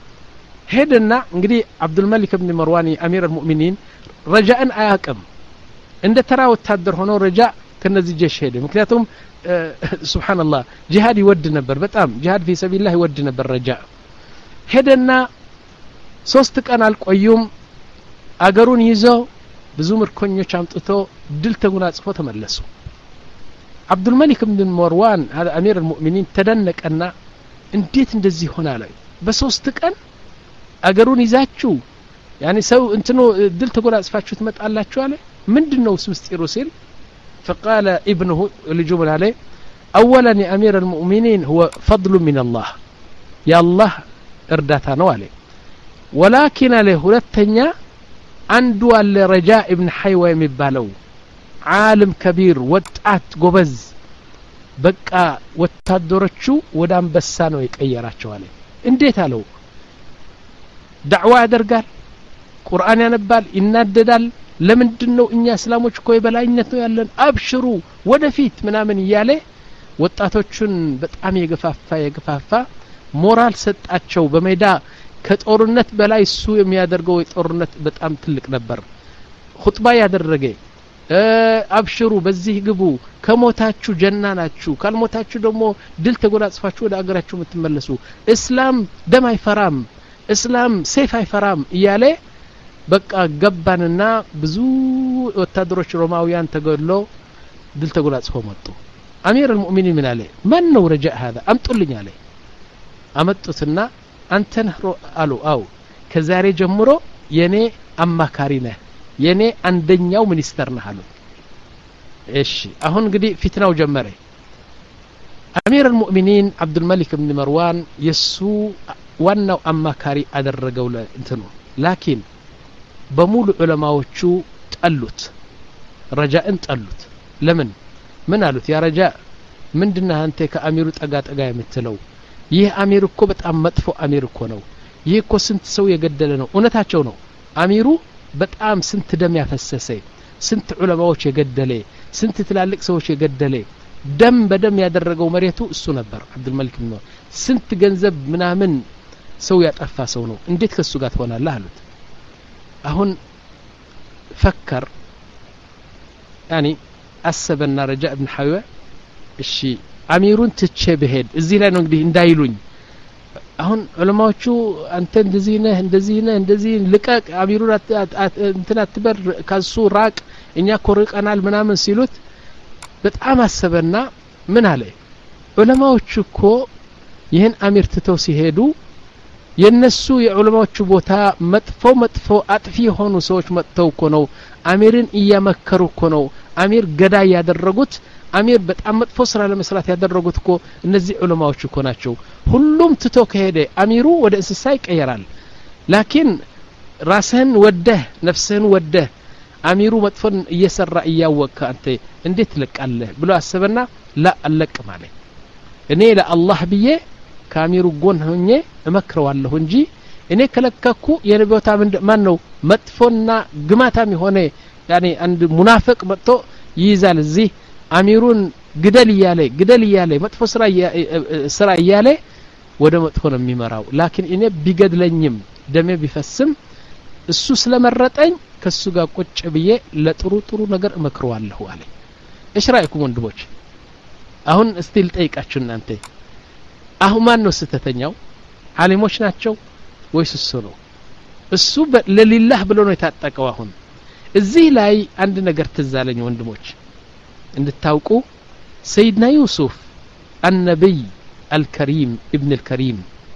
ሄደና እንግዲህ عبد الملك ابن مروان امير المؤمنين رجاءን አያቀም እንደ ተራ ወታደር ሆኖ رجاء ከነዚህ ጀሽ ሄደ ምክንያቱም سبحان الله ጂሃድ ይወድ ነበር በጣም ጂሃድ في سبيل الله ይወድ ነበር رجاء ሄደና ሶስት ቀን አልቆዩም አገሩን ይዘው ብዙ ምርኮኞች አምጥቶ ድል ተጎናጽፎ ተመለሱ عبد الملك بن مروان هذا امير المؤمنين تدنقنا እንዴት እንደዚህ ሆናለ በሶስት ቀን አገሩን ይዛችሁ يعني ሰው እንትኑ ድል ተጎናጽፋችሁ ትመጣላችሁ አለ ምንድነው ምስጢሩ ሲል فقال ابنه لجمل عليه اولا يا امير المؤمنين هو فضل من الله يا الله እርዳታ ነው አለ ولكن له ሁለተኛ አንዱ አለ رجاء ابن حيوة የሚባለው عالم كبير ወጣት ጎበዝ በቃ ወታደሮቹ ወደ አንበሳ ነው የቀየራቸው አለ እንዴት አለው ዳዕዋ ያደርጋል ቁርአን ያነባል ይናደዳል ለምንድነው እኛ እስላሞች እኮ የበላይነት ነው ያለን አብሽሩ ወደፊት ምናምን ይያለ ወጣቶቹን በጣም የገፋፋ የገፋፋ ሞራል ሰጣቸው በሜዳ ከጦርነት በላይ እሱ የሚያደርገው የጦርነት በጣም ትልቅ ነበር ኹጥባ ያደረገ አብሽሩ በዚህ ግቡ ከሞታችሁ ጀና ናችሁ ካልሞታችሁ ደግሞ ድል ተጎናጽፋችሁ ወደ አገራችሁ የምትመለሱ እስላም ደም አይፈራም እስላም ሰይፍ አይፈራም ይያለ በቃ ገባንና ብዙ ወታደሮች ሮማውያን ተገድሎ ድል ተጎናጽፈው መጡ أمير المؤمنين من عليه من نو رجاء هذا أمطلني عليه أمطتنا أنت نهرو قالوا أو كزاري جمرو يني أما كارينه يني عندنياو منسترنا حالو إيش أهون قدي فتنة جمري أمير المؤمنين عبد الملك بن مروان يسو وانو أما كاري أدرقوا انتنو لكن بمول علماء شو تقلت رجاء تقلت لمن من قالت يا رجاء من دنا أنت كأمير تقات أقاي متلو يه أمير كو بتأم مدفو أمير كو نو يه كو سنت سوي يقدلنو ونتاچو نو أميرو بتأم سنت دم يفسسي سنت علماء يقدلي سنت تلالك سوش يقدلي دم بدم يدرجوا مريتو السو نبر عبد الملك بن مروان سنت جنزب منامن سوي يطفى سونو انديت كسو غات هونا لا قالت اهون فكر يعني أسبنا رجاء بن حيوة الشيء أميرون تتشبهد ازي لا نقدي اندايلون هون علماء أنت اندزينه اندزينه اندزين لكاك أميرون انتنا تبر كالسو راك إنيا كوريك أنا المنامن سيلوت بتعام أسبنا من عليه علماء كو يهن أمير تتوسي هيدو ينسو የዑለማው ቦታ መጥፎ መጥፎ አጥፊ ሆኑ ሰዎች መጥተው እኮ ነው አሚርን እያመከሩ እኮ ነው አሚር ገዳ ያደረጉት አሚር በጣም መጥፎ ስራ ለመስራት ያደረጉት እኮ እነዚህ ዑለማዎች እኮ ናቸው ሁሉም ትቶ ከሄደ አሚሩ ወደ እንስሳ ይቀየራል ላኪን ራስህን ወደህ ነፍስህን ወደህ አሚሩ መጥፎን እየሰራ እያወቀ አንተ እንዴት ትለቃለህ ብሎ አሰበና ላ አለቅ ማለት እኔ ለአላህ ብዬ ካሚሩ ጎን ሆኜ እመክረዋለሁ እንጂ እኔ ከለከኩ የነቢዮታ ማን ነው መጥፎና ግማታም ሆነ ያኔ አንድ ሙናፊቅ መጥቶ ይይዛል እዚህ አሚሩን ግደል ይያለ ግደል ይያለ መጥፎ ስራ ስራ ይያለ ወደ መጥፎ ነው የሚመራው ላኪን እኔ ቢገድለኝም ደሜ ቢፈስም እሱ ስለመረጠኝ ከሱ ጋር ቁጭ ብዬ ለጥሩ ጥሩ ነገር እመክረዋለሁ አለ እሺ ራይኩም ወንድሞች አሁን እስቲ ልጠይቃችሁ እናንተ አሁን ማን ነው ስተተኛው ዓሊሞች ናቸው ወይስ እሱ ነው እሱ ለሊላህ ብሎ ነው የታጠቀው አሁን እዚህ ላይ አንድ ነገር ተዛለኝ ወንድሞች እንድታውቁ ሰይድና ዩሱፍ النبي الكريم ابن الكريم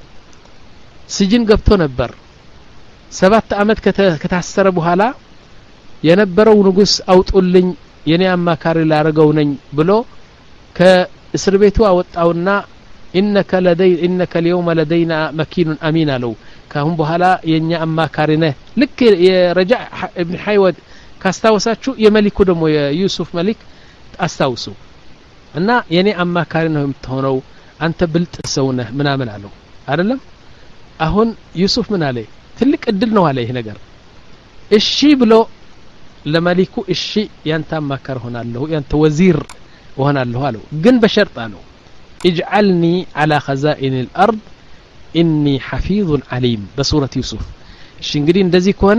سجن ገብቶ ነበር ሰባት አመት ከታሰረ በኋላ የነበረው ንጉስ አውጡልኝ የኔ አማካሪ ላረገው ነኝ ብሎ ከእስር ቤቱ አወጣውና إنك لدي إنك اليوم لدينا مكين أمين له كهم بحالا ينيا أما كارنه لك رجع ابن حيوة كاستاوساتشو يملكو دمو يوسف ملك أستاوسو أنا يعني أما كارنه يمتهونو أنت بلت سونه من عمل عليه أعلم أهون يوسف من عليه تلك أدلنو عليه نجر الشي بلو لملكو الشي ينتا أما كارهنا له ينتا وزير وهنا له له جن بشرط له اجعلني على خزائن الأرض إني حفيظ عليم بسورة يوسف الشنجري እንደዚህ ከሆነ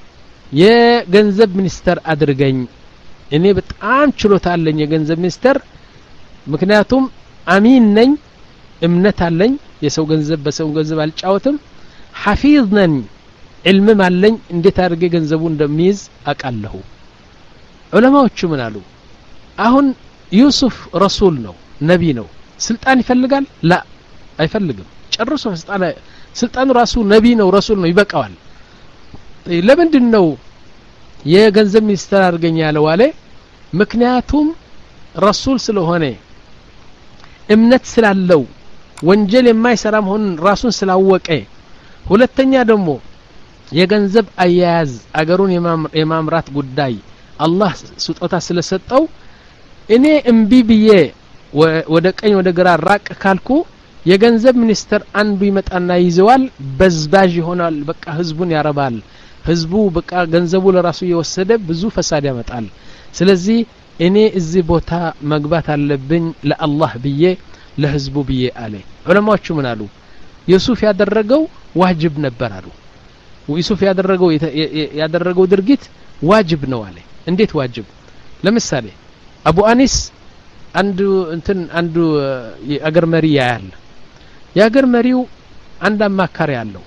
የገንዘብ ሚኒስተር አድርገኝ እኔ በጣም ችሎታ አለኝ የገንዘብ ሚኒስተር ምክንያቱም አሚን ነኝ እምነት አለኝ የሰው ገንዘብ በሰው ገንዘብ አልጫወትም حفيظ ነኝ علم አለኝ እንዴት አድርጌ ገንዘቡ እንደሚይዝ አቃለሁ ዑለማዎቹ ምን አሉ አሁን ዩሱፍ ረሱል ነው ነቢ ነው ስልጣን ይፈልጋል لا አይፈልግም ጨርሶ ስልጣን ስልጣኑ ራሱ ነቢ ነው ረሱል ነው ይበቃዋል ለምንድነው የገንዘብ ሚኒስተር አድርገኝ ያለው አለ ምክንያቱም ረሱል ስለሆነ እምነት ስላለው ወንጀል የማይሰራ መሆኑን ራሱን ስላወቀ ሁለተኛ ደግሞ የገንዘብ አያያዝ አገሩን የማምራት ጉዳይ አላህ ስጦታ ስለሰጠው እኔ እምቢ ብዬ ወደ ቀኝ ወደ ግራ ራቅ ካልኩ የገንዘብ ሚኒስተር አንዱ ይመጣና ይዘዋል በዝባዥ ይሆናል በቃ ህዝቡን ያረባል ህዝቡ በቃ ገንዘቡ ለራሱ የወሰደ ብዙ ፈሳድ ያመጣል ስለዚህ እኔ እዚህ ቦታ መግባት አለብኝ ለአላህ ብዬ ለህዝቡ ብዬ አለ ዑለማዎቹ ምን አሉ ዩሱፍ ያደረገው ዋጅብ ነበር አሉ ዩሱፍ ያደረገው ያደረገው ድርጊት ዋጅብ ነው አለ እንዴት ዋጅብ ለምሳሌ አቡ አኒስ አንዱ እንትን አንዱ የአገር መሪ ያያል የአገር መሪው አንድ አማካሪ ያለው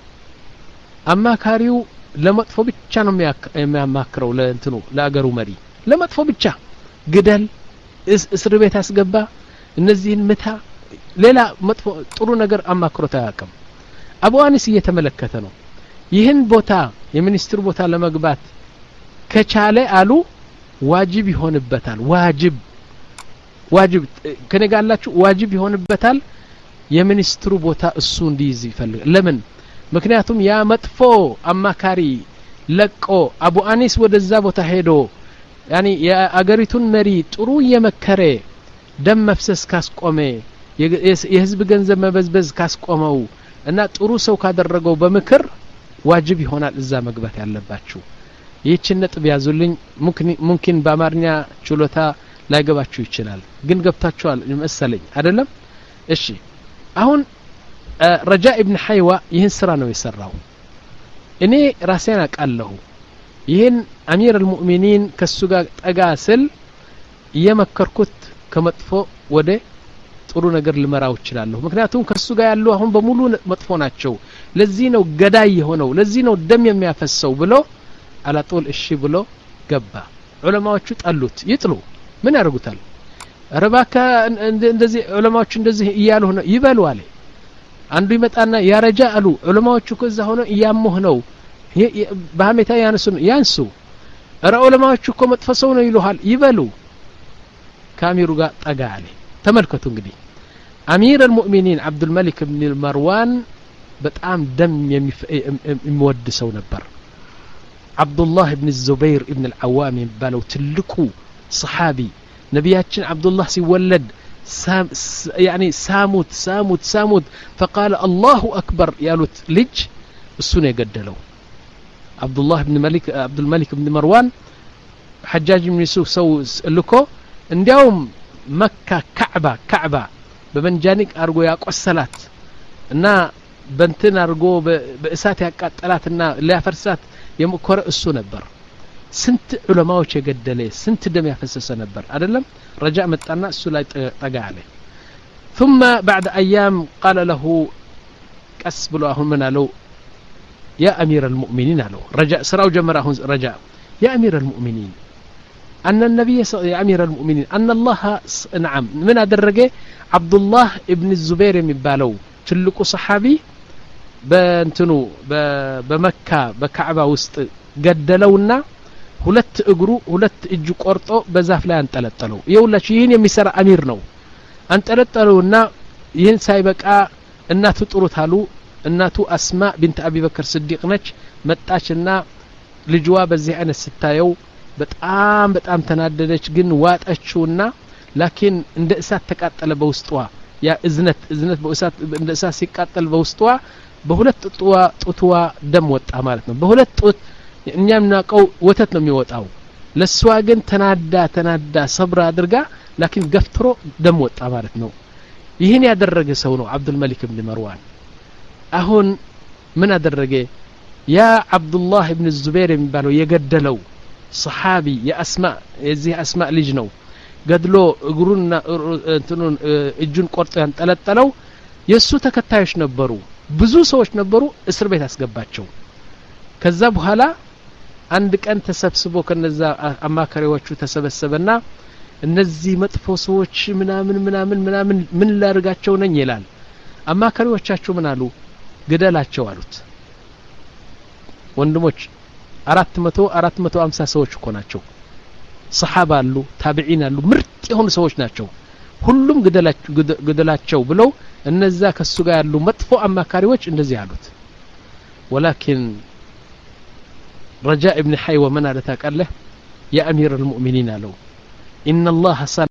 አማካሪው ለመጥፎ ብቻ ነው የሚያማክረው ለእንትኑ ለአገሩ መሪ ለመጥፎ ብቻ ግደል እስር ቤት አስገባ እነዚህን ምታ ሌላ መጥፎ ጥሩ ነገር አማክሮታ ያቀም አቡ አኒስ እየተመለከተ ነው ይህን ቦታ የሚኒስትር ቦታ ለመግባት ከቻለ አሉ ዋጅብ ይሆንበታል ዋጅብ ዋጅብ ከነጋላችሁ ዋጅብ ይሆንበታል የሚኒስትሩ ቦታ እሱ እንዲይዝ ይፈልጋል ለምን ምክንያቱም ያ መጥፎ አማካሪ ለቆ አቡ አኒስ ወደዛ ቦታ ሄዶ ያኒ የአገሪቱን መሪ ጥሩ የመከረ ደም መፍሰስ ካስቆመ የህዝብ ገንዘብ መበዝበዝ ካስቆመው እና ጥሩ ሰው ካደረገው በመከር ዋጅብ ይሆናል እዛ መግባት ያለባችሁ ይህችን ነጥብ ያዙልኝ ሙምኪን በአማርኛ ችሎታ ላይገባችሁ ይችላል ግን ገብታችኋል መሰለኝ አይደለም እሺ አሁን ረጃ ኢብኑ ሐይዋ ይህን ስራ ነው የሰራው እኔ ራሴን አቃለሁ ይህን አሚር አልሙእሚኒን ከሱ ጋር ጠጋ ስል የመከርኩት ከመጥፎ ወደ ጥሩ ነገር ልመራው ይችላል ምክንያቱም ከሱ ጋር ያለው አሁን በሙሉ መጥፎ ናቸው ለዚህ ነው ገዳይ የሆነው ለዚህ ነው ደም የሚያፈሰው ብሎ አላጦል እሺ ብሎ ገባ ዑለማዎቹ ጠሉት ይጥሉ ምን ያርጉታል ረባካ እንደዚህ ዑለማዎቹ እንደዚህ ይያሉ ነው ይበሉ አለ አንዱ ይመጣና ያረጃ አሉ ዑለማዎቹ ከዛ ሆነ ያሞህ ነው በአመታ ያንሱ ያንሱ ራ ዑለማዎቹ እኮ መጥፎ ሰው ነው ይሉሃል ይበሉ ካሚሩ ጋር ጠጋ አለ ተመልከቱ እንግዲህ አሚር አልሙእሚኒን አብዱል መሊክ ኢብኑ መርዋን በጣም ደም የሚወድ ሰው ነበር አብዱላህ ኢብኑ ዙበይር ኢብኑ አልዓዋም ይባለው ትልቁ صحابي نبياتنا عبد الله سيولد سام يعني ساموت ساموت ساموت فقال الله أكبر يالوت لج السنة يقدلوا عبد الله بن ملك عبد الملك بن مروان حجاج بن يوسف سو لكو انديوم مكة كعبة كعبة بمنجانك أرجو يا قصلات እና በእንትን አርጎ በእሳት ያቃጠላትና ለያፈርሳት የመኮረ እሱ ነበር ስንት ዑለማዎች የገደለ ስንት ደም ያፈሰሰ ነበር አይደለም ረጃ መጣና እሱ ላይ ጠጋ አለ ثم بعد ايام قال له قس ብሎ አሁን ምን አለው يا امير المؤمنين አለው ረጃ ስራው ጀመረ አሁን ረጃ يا امير المؤمنين ان النبي يا امير المؤمنين ان الله نعم من አደረገ عبد الله ابن الزبير የሚባለው ትልቁ صحابي በእንትኑ በመካ በካዕባ ውስጥ ገደለውና ሁለት እግሩ ሁለት እጁ ቆርጦ በዛፍ ላይ አንጠለጠለው ይውላች ይሄን የሚሰራ አሚር ነው አንጠለጠለውና ይሄን ሳይበቃ እናቱ ጥሩት አሉ እናቱ አስማ ቢንት አቢ በከር ስዲቅ ነች መጣችና ልጅዋ በዚህ አይነት ስታየው በጣም በጣም ተናደደች ግን ዋጣችውና ላኪን እንደ እሳት ተቃጠለ በውስጧ ያ እዝነት እዝነት በእሳት እንደ እሳት ሲቃጠል በውስጧ በሁለት ጡቷ ጡቷ ደም ወጣ ማለት ነው በሁለት ጡት እኛም ናቀው ወተት ነው የሚወጣው ለሷ ግን ተናዳ ተናዳ ሰብራ አድርጋ ላኪን ገፍትሮ ደም ወጣ ማለት ነው ይሄን ያደረገ ሰው ነው አብዱል መሊክ ኢብኑ መርዋን አሁን ምን አደረገ ያ አብዱላህ ኢብኑ ዙበይር የሚባለው የገደለው صحابي የአስማ የዚህ አስማ ልጅ ነው ገድሎ እግሩና እንትኑን እጁን ቆርጦ ያንጠለጠለው የሱ ተከታዮች ነበሩ ብዙ ሰዎች ነበሩ እስር ቤት አስገባቸው ከዛ በኋላ አንድ ቀን ተሰብስቦ ከነዛ አማካሪዎቹ ተሰበሰበና እነዚህ መጥፎ ሰዎች ምናምን ምናምን ምናምን ምን ላርጋቸው ነኝ ይላል አማካሪዎቻቸው ምን አሉ ገደላቸው አሉት ወንድሞች አራት መቶ አራት መቶ ሃምሳ ሰዎች እኮ ናቸው ሰሃባ አሉ ታቢዒን አሉ ምርጥ የሆኑ ሰዎች ናቸው ሁሉም ገደላቸው ገደላቸው ብለው እነዛ ከሱ ጋር ያሉ መጥፎ አማካሪዎች እንደዚህ አሉት ولكن رجاء ابن حيوة من هذا قال له يا أمير المؤمنين له إن الله صلى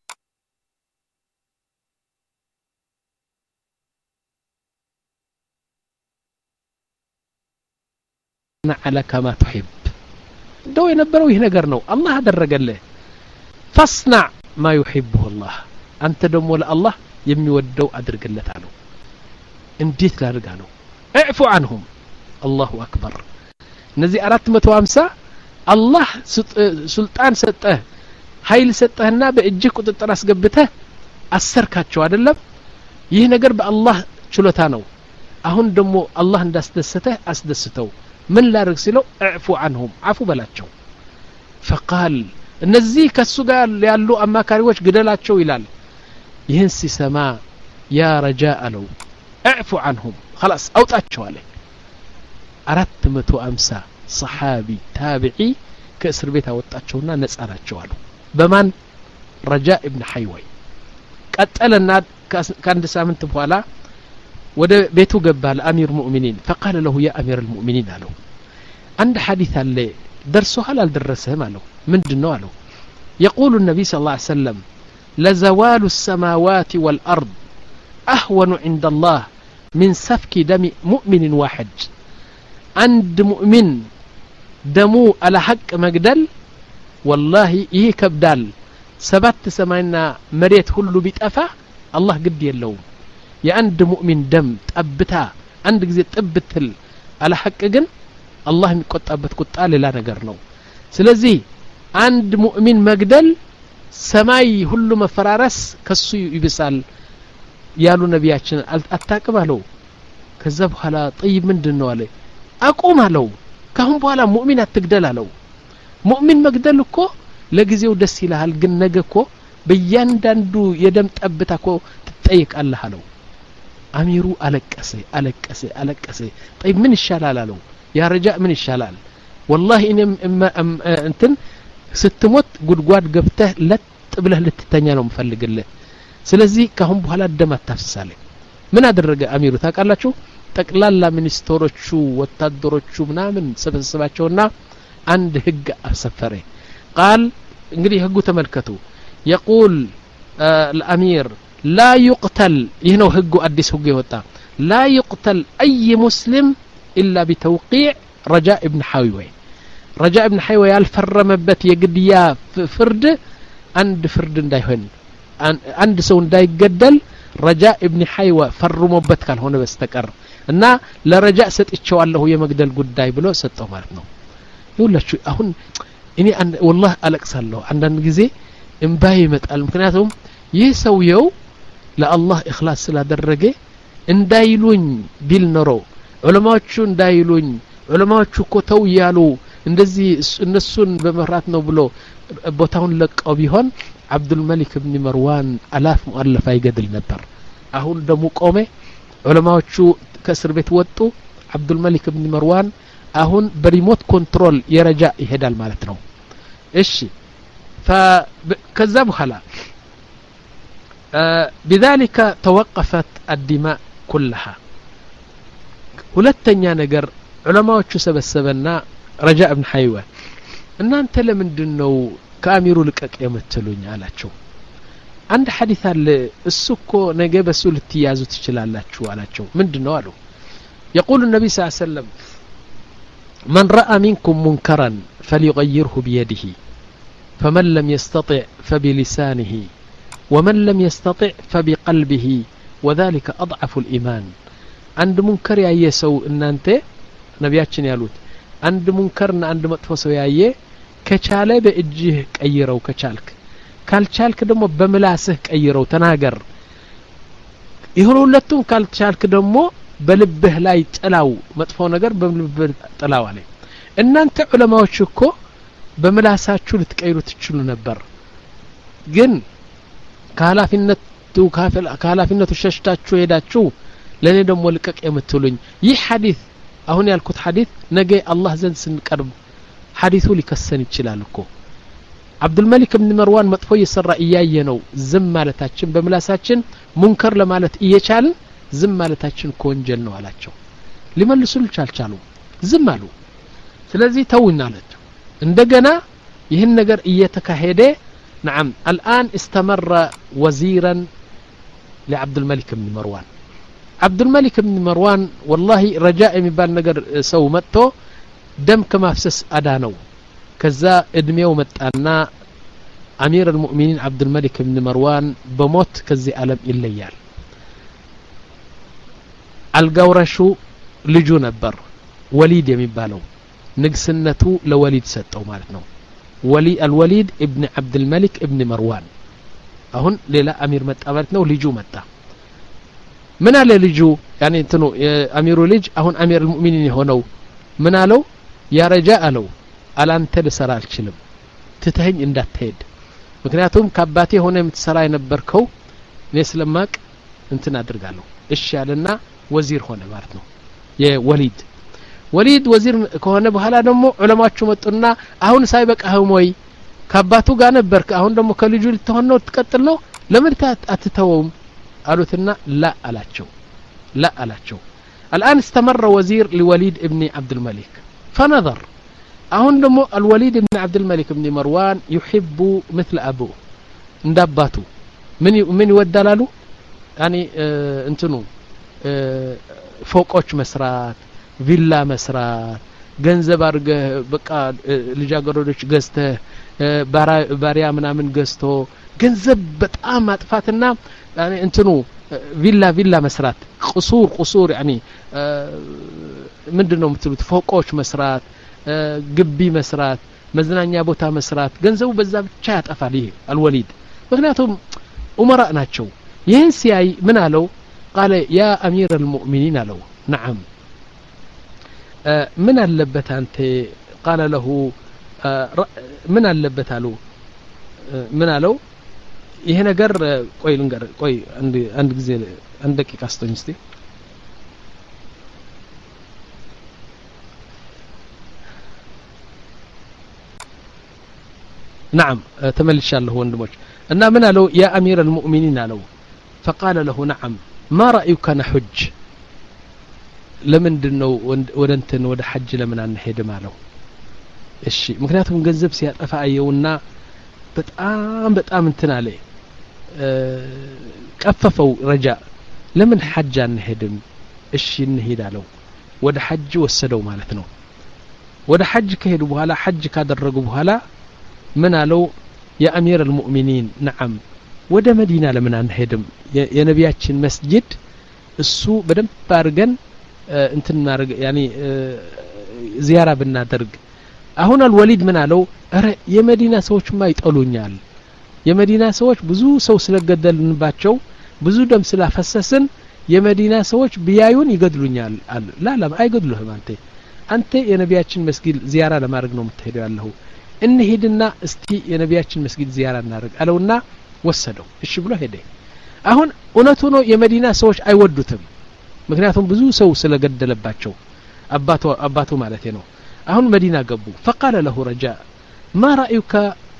على كما تحب دو ينبروا هنا قرنوا الله هذا الرجل له فاصنع ما يحبه الله أنت دم ولا الله يمي ودو أدرق الله تعالى انديت لا رجالو اعفو عنهم الله أكبر نزي أرات متوامسة الله سلطان سته هايل ستهنا بإجيك وتتراس قبته أسركاتشو عدلم ይህ ነገር በአላህ ችሎታ ነው አሁን ደሞ አላህ እንዳስደሰተ አስደስተው ምን ላርግ ሲለው اعፉ عنهم አፉ በላቸው فقال እነዚህ ከሱ ጋር ያሉ አማካሪዎች ግደላቸው ይላል ይህን ሲሰማ ያ ረጃ አለው اعفو عنهم خلاص አውጣቸው አለ አራት መቶ ሃምሳ ሰሃቢ ታቢዒ ከእስር ቤት አወጣቸውና ነፃ ናቸው አሉ በማን ረጃ ኢብኑ ሐይወይ ቀጠለና ከአንድ ሳምንት በኋላ ወደ ቤቱ ገባ ለአሚር ሙእሚኒን فقال له يا امير المؤمنين አለው አንድ ሐዲስ አለ ደርሶሃል አልደረሰህም አለው ምንድነው አለው يقول النبي صلى الله عليه وسلم لزوال السماوات والارض اهون عند الله من سفك دم مؤمن واحد عند مؤمن دمو على حق مقدل والله ايه كبدال سبت سماينا مريت كله بيطفى الله قد يلوم يا عند مؤمن دم طبتا عند غزي طبتل على حق جن الله يقطعبت قطا لا ነገር ነው ስለዚህ አንድ ሙእሚን መግደል ሰማይ ሁሉ መፈራረስ ከሱ ይብሳል ያሉ ነቢያችን አታቀባለው ከዛ በኋላ طيب ምንድነው አለ አቁም አለው ካሁን በኋላ ሙእሚን አትግደል አለው ሙእሚን መግደል እኮ ለጊዜው ደስ ይላል ግን ነገ እኮ በእያንዳንዱ የደም ጠብታ እኮ ትጠይቃለህ አለው አሚሩ አለቀሰ አለቀሰ አለቀሰ طيب ምን ይሻላል አለው ያ ረጃ ምን ይሻላል والله እኔም እንትን ስትሞት ጉድጓድ ገብተህ ለጥ ብለህ ልትተኛ ነው ምፈልግልህ ስለዚህ ካሁን በኋላ ደም አታፍሳለ ምን አደረገ አሚሩ ታውቃላችሁ ጠቅላላ ሚኒስትሮቹ ወታደሮቹ ምናምን ሰበሰባቸውና አንድ ህግ አሰፈረ قال እንግዲህ ህጉ ተመልከቱ يقول الامير لا يقتل ይሄው ህጉ አዲስ ህጉ ይወጣ لا يقتل اي مسلم الا بتوقيع رجاء ابن حيوي رجاء ابن حيوي ያልፈረመበት የግድያ ፍርድ አንድ ፍርድ እንዳይሆን አንድ ሰው እንዳይገደል ረጃ ኢብኑ ሐይዋ ፈርሞበት ካልሆነ በስተቀር እና ለረጃ ሰጥቼዋለሁ የመግደል ጉዳይ ብሎ ሰጠው ማለት ነው ይውላችሁ አሁን እኔ والله አለቅሳለሁ አንዳንድ ጊዜ እንባይ ይመጣል ምክንያቱም ይህ ሰውየው ለአላህ ኢኽላስ ስላደረገ እንዳይሉኝ ቢል ኖሮ ዑለማዎቹ እንዳይሉኝ ዑለማዎቹ እኮ ተው ያሉ እንደዚህ እነሱን በመራት ነው ብሎ ቦታውን ለቀው ቢሆን አብዱል መሊክ ኢብኑ መርዋን አላፍ ሙአለፍ አይገድል ነበር አሁን ደሞ ቆመ ዑለማዎቹ ከእስር ቤት ወጡ አብዱል መሊክ ኢብኑ መርዋን አሁን በሪሞት ኮንትሮል የረጃ ይሄዳል ማለት ነው እሺ فكذا በኋላ بذلك توقفت الدماء كلها ሁለተኛ ነገር ዑለማዎቹ ሰበሰበና ረጃ ኢብኑ ሐይዋ እናንተ ለምንድነው ከአሚሩ ልቀቅ የምትሉኝ አላቸው አንድ ሐዲስ አለ እሱኮ ነገ በሱ ልትያዙ ትችላላችሁ አላቸው ምንድነው አሉ يقول النبي صلى الله عليه وسلم من راى منكم منكرا فليغيره بيده فمن لم يستطع فبلسانه ومن لم يستطع فبقلبه وذلك اضعف الايمان عند منكر ያየሰው እናንተ ነቢያችን ያሉት አንድ ሙንከርና አንድ መጥፎ ሰው ያየ ከቻለ በእጅህ ቀይረው ከቻልክ ካልቻልክ ደግሞ በመላስህ ቀይረው ተናገር ይሁንለቱም ካልቻልክ ደግሞ በልብህ ላይ ጥላው መጥፎ ነገር በልብህ ጥላው አለ እናንተ ዑለማዎች እኮ በመላሳችሁ ልትቀይሩ ትችሉ ነበር ግን ካላፊነቱ ካላፊነቱ ሸሽታችሁ ሄዳችሁ ለኔ ደግሞ ልቀቅ የምትሉኝ ይህ ሐዲስ አሁን ያልኩት ሐዲስ ነገ አላህ ዘንድ ስንቀርብ ሐዲሱ ሊከሰን ይችላል እኮ አብዱል መሊክ ኢብኑ መርዋን መጥፎ ይሰራ እያየ ነው ዝም ማለታችን በመላሳችን ሙንከር ለማለት እየቻልን ዝም ማለታችን ኮንጀል ነው አላቸው ሊመልሱል ቻልቻሉ ዝም አሉ ስለዚህ ተውና አላቸው እንደገና ይህን ነገር እየተካሄደ نعم الآن استمر وزيرا لعبد الملك بن مروان عبد الملك بن مروان والله رجاء የሚባል ነገር ሰው መጥቶ ደም ከማፍሰስ አዳነው ከዛ እድሜው መጣና አሚር المؤمنين عبد الملك بن مروان በሞት ከዚህ ዓለም ይለያል አልጋውራሹ ልጁ ነበር ወሊድ የሚባለው ንግስነቱ ለወሊድ ሰጠው ማለት ነው ولي الوليد ابن عبد الملك ابن مروان አሁን ሌላ አሚር መጣ ማለት ነው ልጁ መጣ ምን አለ ልጁ ያኔ እንትኑ አሚሩ ልጅ አሁን አሚር المؤمنين የሆነው ምን አለው ያ ረጃ አለው አላንተ ልሰራ አልችልም ትተኸኝ እንዳትሄድ ምክንያቱም ከአባቴ ሆነ የምትሰራ የነበርከው ነስለማቅ እንትን አድርጋለሁ እሺ ያለና ወዚር ሆነ ማለት ነው የወሊድ ወሊድ ወዚር ከሆነ በኋላ ደግሞ ዑለማዎቹ መጡና አሁን ሳይበቃህም ወይ ከአባቱ ጋር ነበርክ አሁን ደግሞ ከልጁ ልትሆን ነው ትቀጥል ነው ለምን አትተውም አሉትና ላ አላቸው ላ አላቸው الآن استمر وزير لوليد ابن عبد الملك فنظر አሁን ደግሞ الوليد ابن عبد الملك ابن مروان يحب مثل أبوه እንዳባቱ ምን ምን ይወዳላሉ يعني እንትኑ ፎቆች መስራት ቪላ መስራት ገንዘብ አርገ በቃ ልጃገረዶች ገዝተ ባሪያ ምናምን ገዝቶ ገንዘብ በጣም ማጥፋትና يعني እንትኑ ቪላ ቪላ መስራት قصور قصور يعني ምንድነው የምትሉት ፎቆች መስራት ግቢ መስራት መዝናኛ ቦታ መስራት ገንዘቡ በዛ ብቻ ያጠፋል ይሄ الوليد ምክንያቱም ኡመራ ናቸው ይህን ሲያይ ምን አለው قال يا امير المؤمنين አለው نعم من አለበት አንተ قال له من አለበት አለው ምን አለው ይሄ ነገር ቆይ ልንገር ቆይ አንድ አንድ ጊዜ አንድ ደቂቃ አስተኝ እስቲ نعم تملشالله ወንድሞች እና ምን አለው يا امير المؤمنين አለው فقال له نعم ما رايك نحج ለምንድነው ወደ እንትን ወደ ሐጅ ለምን አንሄድም አለው እሺ ምክንያቱም ገንዘብ ሲያጠፋ አየውና በጣም በጣም እንትን አለ ቀፈፈው ረጃ ለምን ሐጅ አንሄድም እሺ እንሄድ አለው ወደ ሐጅ ወሰደው ማለት ነው ወደ ሐጅ ከሄዱ በኋላ ሐጅ ካደረጉ በኋላ ምን አለው يا امير المؤمنين نعم ወደ መዲና ለምን አንሄድም የነቢያችን መስጊድ እሱ በደንብ አርገን እንትን ማርገ ያኒ ዚያራ ብናደርግ አሁን الوليد ምን አለው አረ የመዲና ሰዎችማ ይጠሉኛል የመዲና ሰዎች ብዙ ሰው ስለገደልንባቸው ብዙ ደም ስላፈሰስን የመዲና ሰዎች ቢያዩን ይገድሉኛል አለ ላ ላ አይገድሉህም አንተ አንተ የነቢያችን መስጊድ ዚያራ ለማድረግ ነው የምትሄደው ያለው እንሂድና እስቲ የነቢያችን መስጊድ ዚያራ እናደርግ አለውና ወሰደው እሺ ብሎ ሄደ አሁን እውነቱ ነው የመዲና ሰዎች አይወዱትም ምክንያቱም ብዙ ሰው ስለገደለባቸው አባቱ አባቱ ማለት ነው አሁን መዲና ገቡ فقال له رجاء ما رايك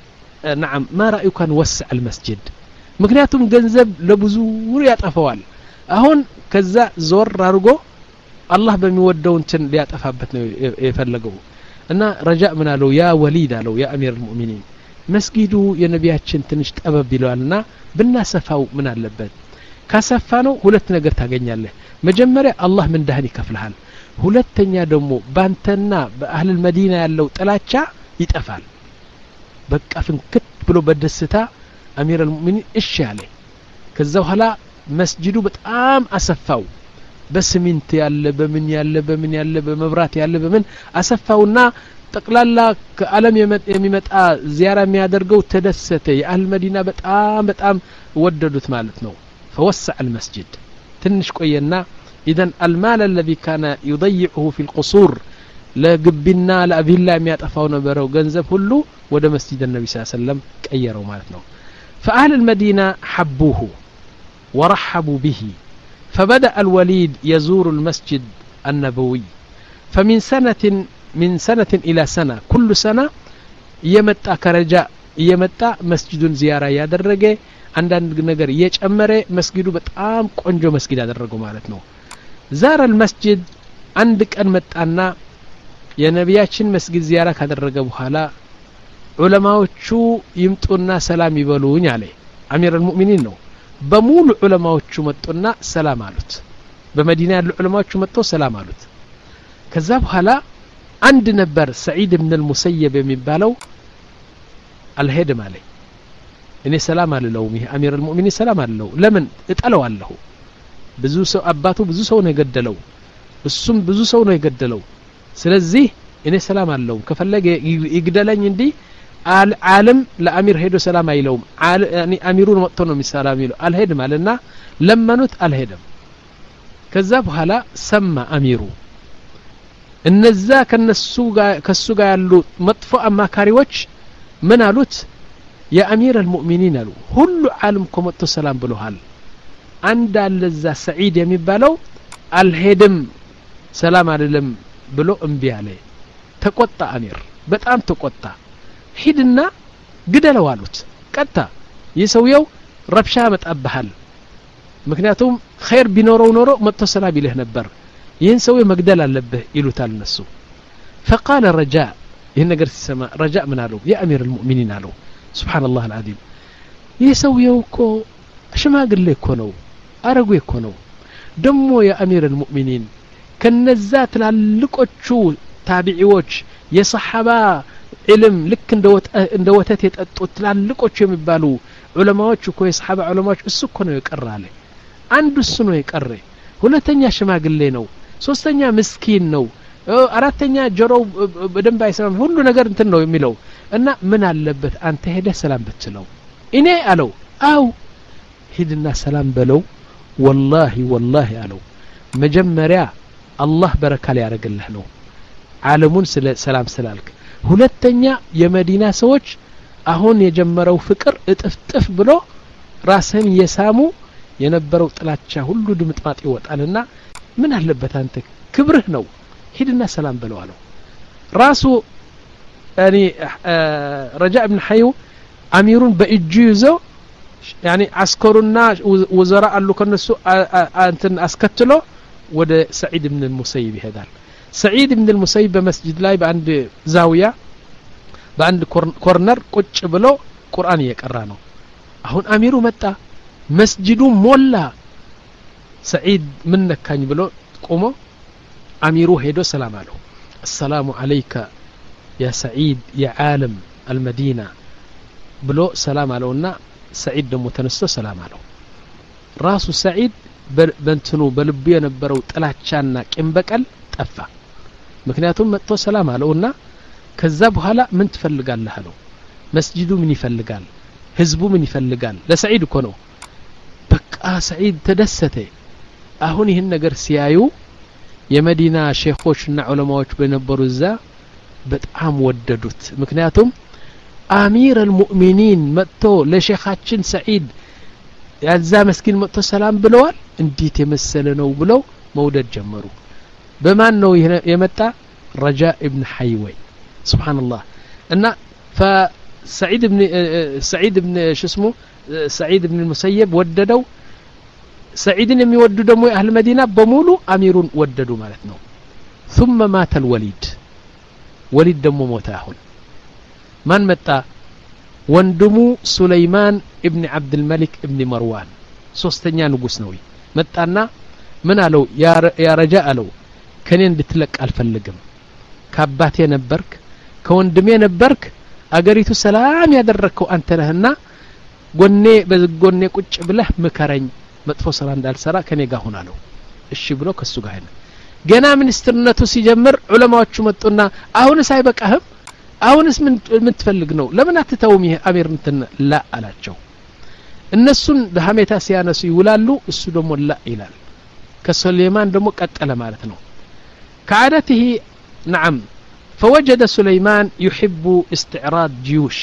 نعم ما رايك نوسع المسجد ምክንያቱም ገንዘብ ለብዙ ያጠፋዋል አሁን ከዛ ዞር አርጎ አላህ በሚወደው እንትን ሊያጠፋበት ነው የፈለገው እና ረጃእ ምን አለው ያ ወሊድ አለው ያ አሚር المؤمنين መስጊዱ የነቢያችን ትንሽ ጠበብ ይላልና ብናሰፋው ምን አለበት ካሰፋ ነው ሁለት ነገር ታገኛለህ መጀመሪያ አላህ ምን ዳህን ይከፍልሃል ሁለተኛ ደግሞ ባንተና በአህል መዲና ያለው ጥላቻ ይጠፋል በቃ ፍንክት ብሎ በደስታ አሚር المؤمنين እሺ ያለ ከዛ በኋላ መስጊዱ በጣም አሰፋው በስሚንት ያለ በምን ያለ በምን ያለ በመብራት ያለ በምን አሰፋውና ጠቅላላ ከዓለም የሚመጣ ዚያራ የሚያደርገው ተደሰተ የአህል መዲና በጣም በጣም ወደዱት ማለት ነው فوسع المسجد ትንሽ ቆየና اذا المال الذي كان يضيعه في القصور ለግብና ለቪላ የሚያጠፋው ነበረው ገንዘብ ሁሉ ወደ መስጂድ النبي صلى الله عليه وسلم ቀየረው ማለት ነው فأهل المدينة حبوه ورحبوا به فبدأ الوليد يزور المسجد النبوي فمن سنة من سنة إلى سنة كل سنة يمتى كرجاء يمتى مسجد زيارة يادرجه عندنا نجار يجمره مسجده بتأم كونجو مسجد يادرجه مالتنا زار المسجد عندك أن متأنا يا نبياتشين مسجد زيارة كادرجه بحالا علماء شو يمتونا سلام يبلون عليه أمير المؤمنين نو بمول علماء شو متونا سلام علوت بمدينة العلماء شو متو سلام علوت كذاب حالا عند نبر سعيد بن المسيب يمبالو الهدم عليه إني سلام على لومه أمير المؤمنين سلام على لو لمن اتقلوا عليه بزو سو أباتو بزو سو نيقدلو السم بزو سو نيقدلو سلزي إني سلام على لوم كفلق يقدلن يندي عالم لأمير هيدو سلام على لوم يعني أميرون مقتنوا من سلام يلو الهدم علينا لما نت الهدم كذاب هلا سمى أميرو እነዛ ከነሱ ጋር ከሱ ጋር ያሉ መጥፎ አማካሪዎች ምን አሉት የአሚር المؤمنين አሉ ሁሉ ዓለም ኮመቶ ሰላም ብለዋል አንድ አለዛ ሰዒድ የሚባለው አልሄድም ሰላም አይደለም ብሎ እምቢ አለ ተቆጣ አሚር በጣም ተቆጣ ሂድና ግደለው አሉት ቀጣ የሰውየው ረብሻ መጣበሃል ምክንያቱም ኸይር ቢኖረው ኖሮ መጥቶ ሰላም ይልህ ነበር ይህን ሰው መግደል አለበት ይሉታል እነሱ فقال رجاء ይህን ነገር ሲሰማ رجاء ምን አለው ያ አሚር المؤمنين አለው سبحان الله العظيم ይህ ሰውየው እኮ ሽማግሌ እኮ ነው አረጉ እኮ ነው ደሞ ያ አሚር المؤمنين ከነዛ ትላልቆቹ ታቢዒዎች የሰሐባ علم ልክ እንደ ወተት የጠጡት ትላልቆቹ የሚባሉ ዑለማዎች እኮ የሰሐባ ዑለማዎች እሱ እኮ ነው የቀራለ አንዱ እሱ ነው የቀረ ሁለተኛ ሽማግሌ ነው ሶስተኛ ምስኪን ነው አራተኛ ጆሮው በደንብ አይሰማም ሁሉ ነገር እንትን ነው የሚለው እና ምን አለበት አንተ ሄደ ሰላም ብትለው እኔ አለው አው ሂድና ሰላም በለው والله والله አለው መጀመሪያ አላህ በረካ ያረጋለህ ነው ዓለሙን ስለ ሰላም ስላልክ ሁለተኛ የመዲና ሰዎች አሁን የጀመረው ፍቅር እጥፍጥፍ ብሎ ራስን የሳሙ የነበረው ጥላቻ ሁሉ ድምጥማጥ ይወጣልና ምን አለበት አንተ ክብርህ ነው ሂድና ሰላም በለው አለው ራሱ يعني رجاء بن حيو አሚሩን በእጁ ይዘው يعني عسكرنا وزراء قالوا كنሱ انتن አስከትሎ ወደ سعيد بن المسيب ይሄዳል سعيد بن المسيب በመስጂድ ላይ በአንድ ዛውያ በአንድ ኮርነር ቁጭ ብሎ ቁርአን እየቀራ ነው አሁን አሚሩ መጣ መስጂዱ ሞላ سعيد ምን ነካኝ ብሎ ቆሞ አሚሩ ሄዶ ሰላም አለው السلام عليك يا سعيد يا عالم المدينة ብሎ ሰላም አለውና سعيد ደሞ ተነስቶ ሰላም አለው ራሱ سعيد በእንትኑ በልቡ የነበረው ጥላቻና ቂም በቀል ጠፋ ምክንያቱም መጥቶ ሰላም አለውና ከዛ በኋላ ምን ትፈልጋለህ አለው መስጂዱ ምን ይፈልጋል ህዝቡ ምን ይፈልጋል ለسعيد እኮ ነው በቃ سعيد ተደሰተ አሁን ይሄን ነገር ሲያዩ የመዲና ሼኾችና ዑለማዎች በነበሩ እዛ በጣም ወደዱት ምክንያቱም አሚር المؤمنين መጥቶ ለሼኻችን سعيد ያዛ መስኪን መጥቶ ሰላም ብለዋል እንዴት የመሰለ ነው ብለው መውደድ ጀመሩ በማን ነው የመጣ رجاء ابن حيوي سبحان الله እና فسعيد ابن سعيد ابن شو اسمه سعيد ابن المسيب ወደደው سعيدን የሚወዱ ደግሞ አህል መዲና በሙሉ አሚሩን ወደዱ ማለት ነው ثم مات الوليد وليد ደግሞ ሞተ አሁን ማን መጣ ወንድሙ ሱለይማን ابن عبد الملك ابن مروان ሶስተኛ ንጉስ ነው መጣና ምን አለው ያ رجاء አለው ከኔ እንድትለቅ አልፈልግም ከአባቴ ነበርክ ከወንድሜ ነበርክ አገሪቱ ሰላም ያደረከው አንተ ነህና ጎኔ በጎኔ ቁጭ ብለህ ምከረኝ መጥፎ ስራ እንዳልሰራ ከኔ ጋር ሆነ አለው እሺ ብሎ ከሱ ጋር ሄደ ገና ሚኒስትርነቱ ሲጀምር ዑለማዎቹ መጡና አሁንስ አይበቃህም አሁንስ ምን ምን ትፈልግ ነው ለምን አትተውም ይሄ አሚር እንትን ላ አላቸው እነሱን በሐሜታ ሲያነሱ ይውላሉ እሱ ደግሞ ላ ይላል ከሱለይማን ደግሞ ቀጠለ ማለት ነው كعادته نعم فوجد سليمان يحب استعراض جيوش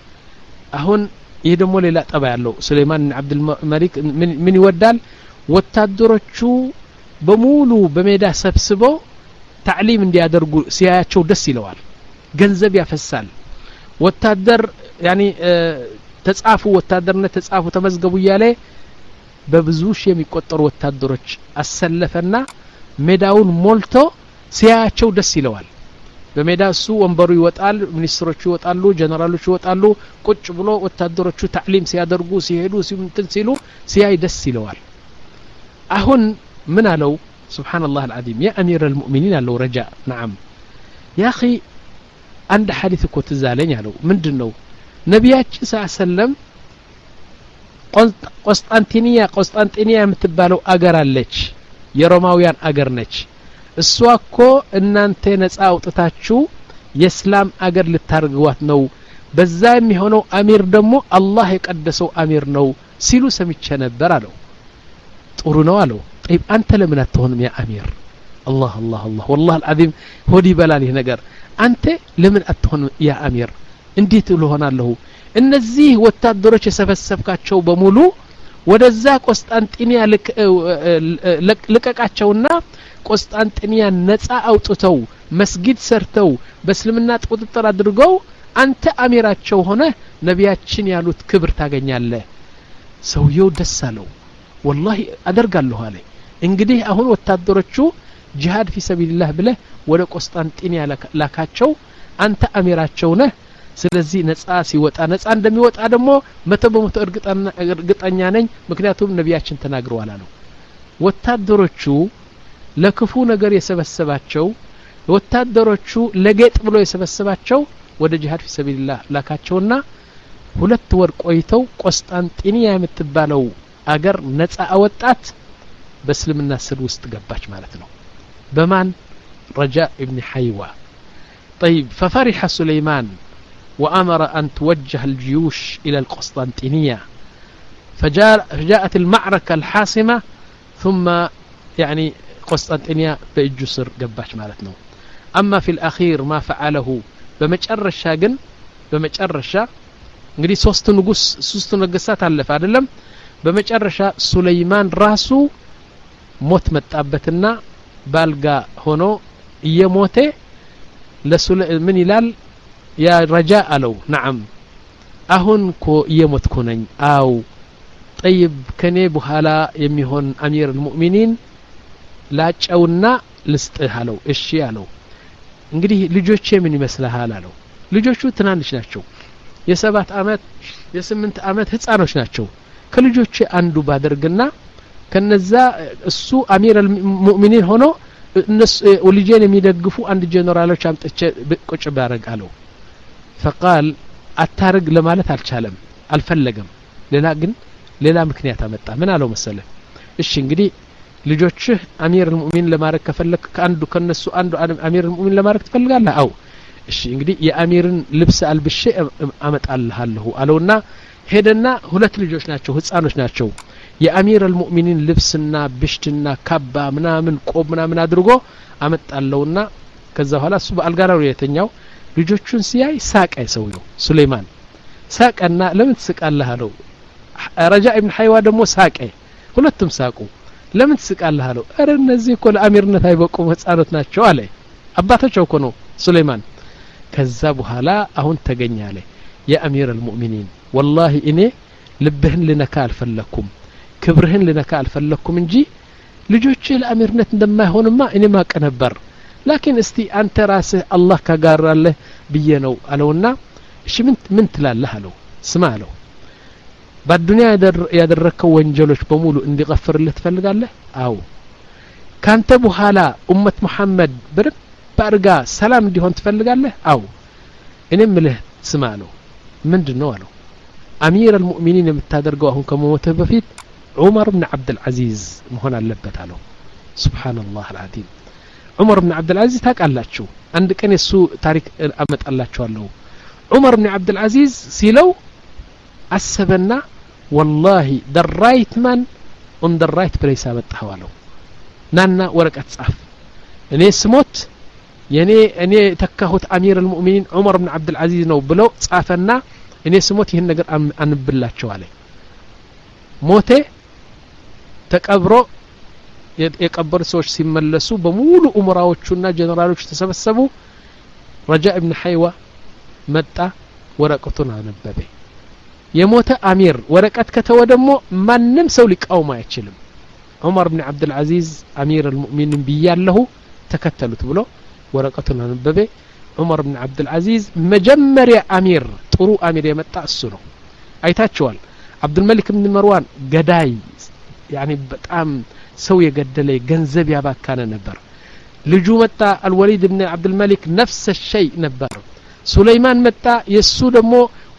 አሁን ይሄ ደግሞ ሌላ ጠባ ያለው ሱለይማን عبد الملك ምን ይወዳል ወታደሮቹ በሙሉ በሜዳ ሰብስበው تعليم እንዲያደርጉ ሲያያቸው ደስ ይለዋል ገንዘብ ያፈሳል ወታደር يعني ተጻፉ ወታደርነት ተጻፉ ተመዝገቡ ይያለ በብዙ ሺህ የሚቆጠሩ ወታደሮች አሰለፈና ሜዳውን ሞልቶ ሲያያቸው ደስ ይለዋል በሜዳ እሱ ወንበሩ ይወጣል ሚኒስትሮቹ ይወጣሉ ጀነራሎቹ ይወጣሉ ቁጭ ብሎ ወታደሮቹ تعليم ሲያደርጉ ሲሄዱ ሲምንትን ሲሉ ሲያይ ደስ ይለዋል አሁን ምን አለው سبحان الله العظيم يا امير المؤمنين አለው رجاء نعم يا اخي አንድ ሐዲስ እኮ ትዛለኝ አለው ምንድነው ነብያችን ሰለላም ቆስጣንቲኒያ ቆስጣንቲኒያ የምትባለው አገር አለች የሮማውያን አገር ነች እሷ እኮ እናንተ ነፃ አውጥታችሁ የእስላም አገር ልታርግዋት ነው በዛ የሚሆነው አሚር ደግሞ አላህ የቀደሰው አሚር ነው ሲሉ ሰምቼ ነበር አለው ጥሩ ነው አለው طيب አንተ ለምን አትሆንም ያ አሚር الله الله الله والله العظيم ሆዲ በላል ይሄ ነገር አንተ ለምን አትሆንም ያ አሚር እንዴት ልሆናለሁ እነዚህ ወታደሮች የሰፈሰፍካቸው በሙሉ ወደዛ ቆስጣንጢንያ ለቀቃቸውና ቆስጣንጢንያ ነፃ አውጥተው መስጊድ ሰርተው በእስልምና ቁጥጥር አድርገው አንተ አሚራቸው ሆነ ነቢያችን ያሉት ክብር ታገኛለህ ሰውየው ደስ አለው والله አደርጋለሁ አለ እንግዲህ አሁን ወታደሮቹ ጂሃድ في سبيل الله ብለ ወደ ቆስጣንጢንያ ላካቸው አንተ አሚራቸው ነህ ስለዚህ ነፃ ሲወጣ ነፃ እንደሚወጣ ደግሞ መቶ በመቶ እርግጠኛ ነኝ ምክንያቱም ነቢያችን ተናግረዋል አሉ ወታደሮቹ ለክፉ ነገር የሰበሰባቸው ወታደሮቹ ለጌጥ ብሎ የሰበሰባቸው ወደ ጂሃድ في سبيل الله ላካቸውና ሁለት ወር ቆይተው ቆስጣንጢንያ የምትባለው አገር ነፃ አወጣት በእስልምና ስር ውስጥ ገባች ማለት ነው በማን رجاء ابن حيوة طيب ففرح سليمان وأمر أن توجه الجيوش إلى القسطنطينية فجاءت المعركة الحاسمة ثم يعني قسطنطينية بإجسر قباش مالتنا أما في الأخير ما فعله بمجرشا جن بمجرشا እንግዲህ ሶስት ንጉስ ሶስት ነገስታት አለፈ አይደለም በመጨረሻ ሱለይማን ራሱ ሞት መጣበትና ባልጋ ሆኖ እየሞተ ለሱለ ምን ይላል ያ ረጃ አለው نعم አሁን ኮ እየሞትኩ ነኝ አው طيب ከኔ በኋላ የሚሆን አሚር المؤمنين ላጨውና ልስጥህ አለው እሺ አለው እንግዲህ ልጆቼ ምን ይመስላል አለው ልጆቹ ትናንሽ ናቸው የሰባት አመት የስምንት አመት ህፃኖች ናቸው ከልጆቼ አንዱ ባደርግና ከነዛ እሱ አሚር المؤمنين ሆኖ እነሱ ወልጄን የሚደግፉ አንድ ጀነራሎች አምጥቼ ቁጭ ባረጋለው فقال አታርግ ለማለት አልቻለም አልፈለገም ሌላ ግን ሌላ ምክንያት አመጣ ምን አለው መሰለ እሺ እንግዲህ ልጆችህ አሚር المؤمنين ለማረክ ከፈለክ ከአንዱ ከነሱ አንዱ አሚር المؤمنين ለማረክ ትፈልጋለህ አው እሺ እንግዲህ የአሚርን ልብስ አልብሼ አመጣልሃለሁ አለውና ሄደና ሁለት ልጆች ናቸው ህፃኖች ናቸው የአሚር المؤمنين ልብስና ብሽትና ካባ ምናምን ቆብ ምናምን አድርጎ አመጣለውና ከዛ በኋላ እሱ በአልጋራው የተኛው ልጆቹን ሲያይ ሳቀ ሰውየው ሱለይማን ሳቀና ለምን ትስቃለህ አለው ረጃ ኢብኑ ሐይዋ ደግሞ ሳቀ ሁለቱም ሳቁ ለምን ትስቃለህ አለው አረ እነዚህ እኮ ለአሚርነት አይበቁም ህፃኖች ናቸው አለ አባታቸው እኮ ነው ሱለይማን ከዛ በኋላ አሁን ተገኛለ የአሚር المؤمنين والله እኔ ልብህን ልነካ አልፈለኩም ክብርህን ልነካ አልፈለኩም እንጂ ልጆች ለአሚርነት እንደማይሆንማ እኔ ማቀ ነበር لكن እስቲ አንተ ራስህ አላህ ካጋራለህ ብዬ ነው አለውና እሺ ምን ምን ትላለህ አለው ስማ አለው በዱንያ ያደረከው ወንጀሎች በሙሉ እንዲغفርልህ ትፈልጋለህ አው ካንተ በኋላ ኡመት መሐመድ ብር ባርጋ ሰላም እንዲሆን ትፈልጋለህ አው እኔም ልህ ስማ አለው ምንድነው አለው አሚር المؤمنين የምታደርገው አሁን ከመሞትህ በፊት ዑመር ኢብኑ አብዱል አዚዝ መሆን አለበት አለው ሱብሃንአላህ العظيم ዑመር ኢብኑ አብዱል አዚዝ ታቃላችሁ አንድ ቀን እሱ ታሪክ አመጣላችኋለሁ ዑመር ኢብኑ አብዱል አዚዝ ሲለው አሰበና والله the right man on the right place አመጣው አለው ናና ወረቀት ጻፍ እኔ ስሞት የኔ እኔ ተካሁት አሚር المؤمنين ዑመር ኢብኑ አብዱል አዚዝ ነው ብሎ ጻፈና እኔ ስሞት ይሄን ነገር አንብላቸው አለ ሞቴ ተቀብሮ የቀበሩ ሰዎች ሲመለሱ በሙሉ ኡምራዎቹና ጀነራሎቹ ተሰበሰቡ ረጃ ኢብኑ ሐይዋ መጣ ወረቀቱን አነበበ የሞተ አሚር ወረቀት ከተወ ደግሞ ማንንም ሰው ሊቃወም አይችልም ዑመር ኢብኑ አብዱል አዚዝ አሚር المؤمنين ብያለሁ ተከተሉት ብሎ ወረቀቱን አነበበ ዑመር ኢብኑ አብዱል አዚዝ መጀመሪያ አሚር ጥሩ አሚር የመጣ እሱ ነው አይታችኋል አብዱል መሊክ ኢብኑ መርዋን ገዳይ يعني በጣም ሰው የገደለ ገንዘብ ያባካነ ነበር ልጁ መጣ አልወሊድ ኢብኑ አብዱል መሊክ نفس الشيء ነበር ሱለይማን መጣ የሱ ደግሞ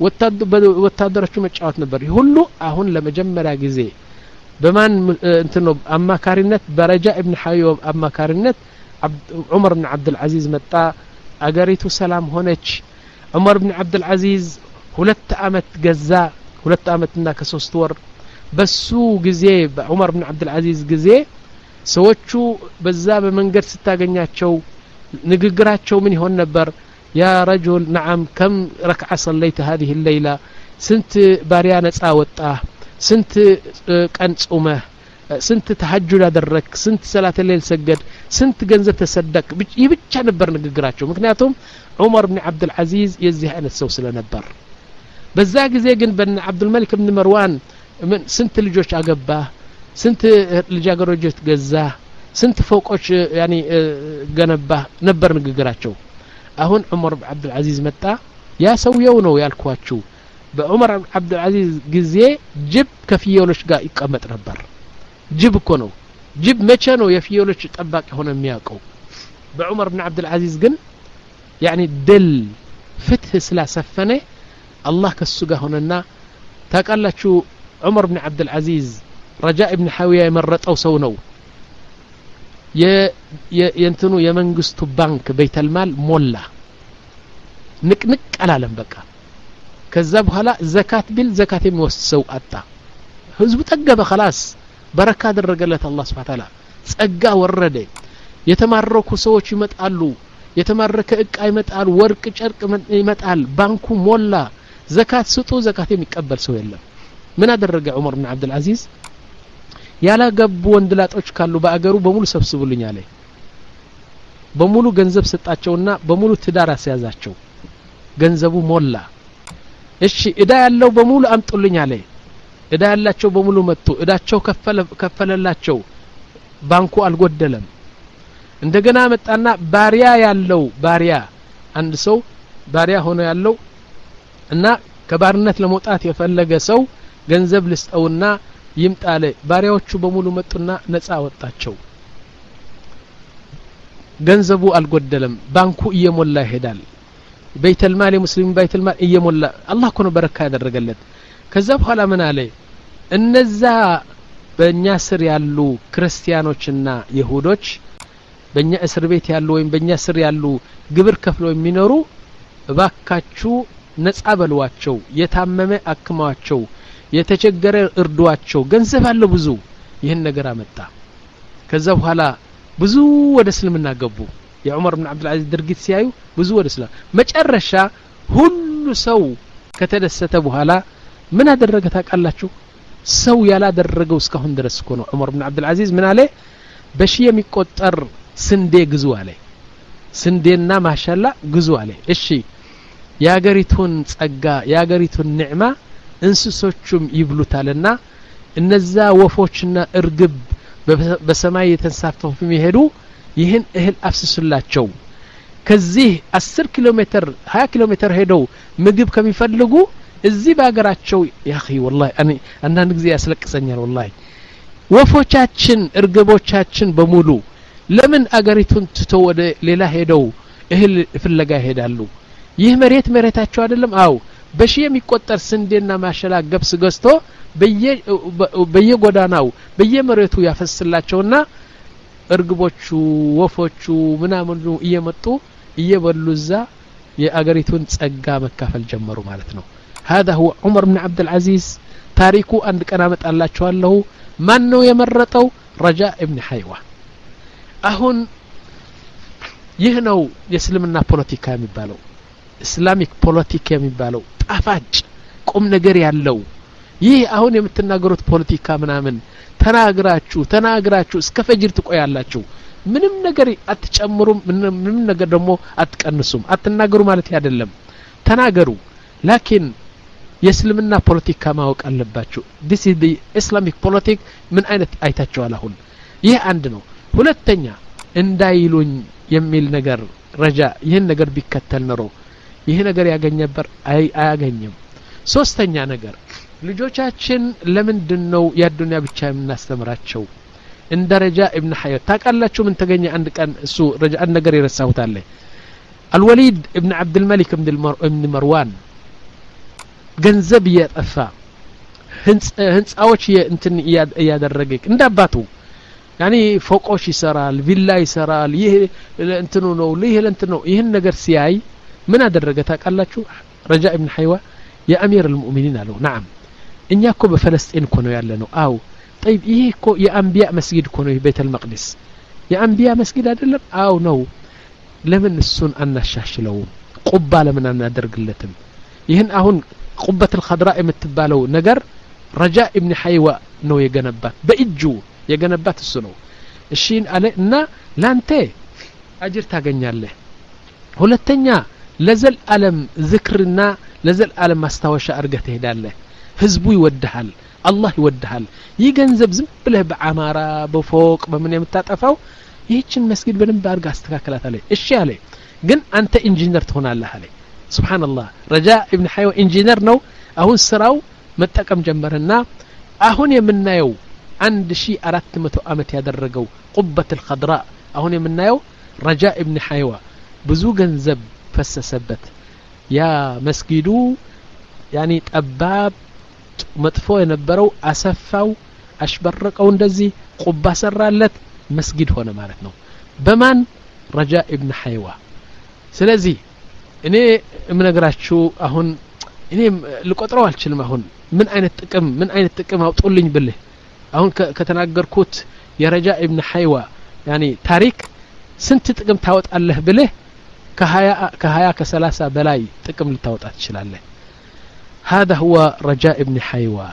ወታደሮቹ መጫወት ነበር ሁሉ አሁን ለመጀመሪያ ጊዜ በማን እንት ነው አማካሪነት በረጃ ኢብኑ ሐይዋ አማካሪነት ዑመር ኢብኑ አብዱል አዚዝ መጣ አገሪቱ ሰላም ሆነች ዑመር ኢብኑ አብዱል አዚዝ ሁለት አመት ገዛ ሁለት አመትና ከሶስት ወር በሱ ጊዜ በዑመር ኢብኑ አብዱል አዚዝ ጊዜ ሰዎቹ በዛ በመንገድ ስታገኛቸው ንግግራቸው ምን ይሆን ነበር يا رجل نعم كم ركعة صليت هذه الليلة سنت باريا نصا وጣ ስንት ቀን ጾመህ ስንት ተሐጁድ አደረክ ስንት ሰላተ ሌል ሰገድ ስንት ገንዘብ ተሰደቅ ይብቻ ነበር ንግግራቸው ምክንያቱም ዑመር ኢብኑ አብዱል አዚዝ የዚህ አይነት ሰው ስለነበር በዛ ጊዜ ግን በእነ አብዱል መሊክ ኢብኑ መርዋን ምን ስንት ልጆች አገባ ስንት ልጃገረዶች ገዛ ስንት ፎቆች ያኒ ገነባ ነበር ንግግራቸው አሁን ዑመር ኢብኑ አብዱል አዚዝ መጣ ያ ሰውየው ነው ያልኳችሁ በዑመር ኢብኑ አብዱል አዚዝ ጊዜ ጅብ ከፍየሎች ጋር ይቀመጥ ነበር ጅብ እኮ ነው ጅብ መቼ ነው የፍየሎች ጠባቂ ሆነ የሚያውቀው በዑመር ኢብኑ አብዱል አዚዝ ግን ያኒ ድል ፍትህ ስላሰፈነ አላህ ከሱ ጋር ሆነና ታቃላችሁ ዑመር ኢብኑ አብዱል አዚዝ ረጃ ኢብኑ ሐዊያ የመረጠው ሰው ነው የ የእንትኑ የመንግስቱ ባንክ ቤተልማል ሞላ ንቅንቅ አላለም በቃ ከዛ በኋላ ዘካት ቢል ዘካት የሚወስድ ሰው አጣ ህዝቡ ጠገበ خلاص በረካ አደረገለት አላህ Subhanahu Ta'ala ጸጋ ወረደ የተማረኩ ሰዎች ይመጣሉ የተማረከ እቃ ይመጣል ወርቅ ጨርቅ ይመጣል ባንኩ ሞላ ዘካት ስጡ ዘካት የሚቀበል ሰው የለም ምን አደረገ ዑመር ኢብኑ አብዱል አዚዝ ያላገቡ ወንድላጦች ካሉ በአገሩ በሙሉ ሰብስቡልኝ አለ በሙሉ ገንዘብ ሰጣቸውና በሙሉ ትዳር አስያዛቸው ገንዘቡ ሞላ እሺ እዳ ያለው በሙሉ አምጡልኝ አለ እዳ ያላቸው በሙሉ መጡ እዳቸው ከፈለ ከፈለላቸው ባንኩ አልጎደለም እንደገና መጣና ባሪያ ያለው ባሪያ አንድ ሰው ባሪያ ሆኖ ያለው እና ከባርነት ለመውጣት የፈለገ ሰው ገንዘብ ልስጠውና ይምጣለ ባሪያዎቹ በሙሉ መጡና ነፃ ወጣቸው ገንዘቡ አልጎደለም ባንኩ እየሞላ ይሄዳል ቤተልማል ሙስሊም ቤተልማል እየሞላ አላህ ኮነ በረካ ያደረገለት ከዛ በኋላ ምን አለ እነዛ በእኛ ስር ያሉ ክርስቲያኖችና ይሁዶች በእኛ እስር ቤት ያሉ ወይም በእኛ ስር ያሉ ግብር ከፍለው የሚኖሩ ባካቹ ነፃ በሏቸው የታመመ አክማቸው የተቸገረ እርዷቸው ገንዘብ አለ ብዙ ይሄን ነገር አመጣ ከዛ በኋላ ብዙ ወደ እስልምና ገቡ የዑመር ኢብኑ አብዱል አዚዝ ድርጊት ሲያዩ ብዙ ወደ እስልምና መጨረሻ ሁሉ ሰው ከተደሰተ በኋላ ምን አደረገ ታቃላችሁ ሰው ያላደረገው እስካሁን ድረስ እኮ ነው ዑመር ኢብኑ አብዱል አዚዝ ምን አለ በሺ የሚቆጠር ስንዴ ግዙ አለ ስንዴና ማሻላ ግዙ አለ እሺ ያገሪቱን ጸጋ ያገሪቱን ንዕማ እንስሶቹም ይብሉታልና እነዛ ወፎችና እርግብ በሰማይ የተንሳፈፉ የሚሄዱ ይህን እህል አፍስሱላቸው ከዚህ አስር ኪሎ ሜትር ሃያ ኪሎ ሜትር ሄደው ምግብ ከሚፈልጉ እዚህ ባገራቸው ያኺ والله እኔ አንዳንድ ጊዜ ያስለቅሰኛል والله ወፎቻችን እርግቦቻችን በሙሉ ለምን አገሪቱን ትተው ወደ ሌላ ሄደው እህል ፍለጋ ይሄዳሉ ይህ መሬት መሬታቸው አይደለም አው በሺ የሚቆጠር ስንዴና ማሸላ ገብስ ገዝቶ በየ በየጎዳናው በየመሬቱ ያፈስላቸውና እርግቦቹ ወፎቹ ምናምኑ እየመጡ እየበሉዛ የአገሪቱን ጸጋ መካፈል ጀመሩ ማለት ነው هذا هو عمر بن عبد العزيز ታሪኩ አንድ ቀን አመጣላችኋለሁ ማን ነው የመረጠው ረጃ ኢብኑ ሐይዋ አሁን ይህ ነው የእስልምና ፖለቲካ የሚባለው ኢስላሚክ ፖለቲካ የሚባለው ጣፋጭ ቁም ነገር ያለው ይህ አሁን የምትናገሩት ፖለቲካ ምናምን ተናግራችሁ ተናግራችሁ እስከ ፈጅር ትቆያላችሁ ምንም ነገር አትጨምሩም ምንም ነገር ደግሞ አትቀንሱም አትናገሩ ማለት አይደለም ተናገሩ ላኪን የእስልምና ፖለቲካ ማወቅ አለባችሁ this is the islamic politics ምን አይነት አይታችኋል አሁን ይህ አንድ ነው ሁለተኛ እንዳይሉኝ የሚል ነገር ረጃ ይህን ነገር ቢከተል ነው ይህ ነገር ያገኘበር አይ አያገኝም ሶስተኛ ነገር ልጆቻችን ለምንድነው ያዱንያ ብቻ የምናስተምራቸው እንደ ረጃ ኢብኑ ሐይዋ ታቃላችሁ ምን ተገኘ አንድ ቀን እሱ ረጃ አንድ ነገር ይረሳውት አለ الوليد ابن عبد الملك ابن مروان ገንዘብ ያጠፋ ህንጻዎች እንትን ያደረገ እንዳባቱ ያኒ ፎቆሽ ይሰራል ቪላ ይሰራል ይሄ እንትኑ ነው ይሄ እንትን ነው ይሄን ነገር ሲያይ ምን አደረገ ታቃላችሁ ረጃ ኢብኑ ሐይዋ የአሚር المؤمنين አለው نعم እኛ እኮ በፍልስጤን እኮ ነው ያለነው አው طيب ይሄ እኮ የአንቢያ መስጊድ እኮ ነው ቤተ المقدس የአንቢያ መስጊድ አይደለም አው ነው ለምን እሱን አናሻሽለው ቁባ ለምን አናደርግለትም ይሄን አሁን ቁበት الخضراء የምትባለው ነገር رجاء ابن حيوة ነው የገነባት በእጁ የገነባት እሱ ነው እሺ አለ እና ላንተ አጅር ታገኛለህ ሁለተኛ ለዘል ዓለም ዝክርና ለዘል ዓለም ማስታወሻ አርገህ ትሄዳለህ ህዝቡ ይወድሃል አላህ ይወድሃል ይህ ገንዘብ ዝም ብለህ በአማራ በፎቅ በምን የምታጠፋው ይህችን መስጊድ በደንብ አርጋ አስተካክላት አለ እሺ አለ ግን አንተ ኢንጂነር ትሆናለህ አለ ሱብሃንአላህ ረጃ ኢብኑ ሐይዋ ኢንጂነር ነው አሁን ስራው መጠቀም ጀመረና አሁን የምናየው አንድ ሺህ አራት መቶ አመት ያደረገው ቁበት الخضراء አሁን የምናየው ረጃ ኢብኑ ሐይዋ ብዙ ገንዘብ ፈሰሰበት ያ መስጊዱ ያኒ ጠባብ መጥፎ የነበረው አሰፋው አሽበረቀው እንደዚህ ቁባ ሰራለት መስጊድ ሆነ ማለት ነው በማን ረጃ ኢብኑ ሐይዋ ስለዚህ እኔ እምነግራችሁ አሁን እኔ ልቆጥረው አልችልም አሁን ምን አይነት ጥቅም ምን አይነት ጥቅም አውጡልኝ ብልህ አሁን ከተናገርኩት የረጃ ኢብኑ ሐይዋ ያኒ ታሪክ ስንት ጥቅም ታወጣለህ ብልህ ከ20 ከ20 ከ30 በላይ ጥቅም ልታወጣ ትችላለህ هذا هو رجاء ابن حيوة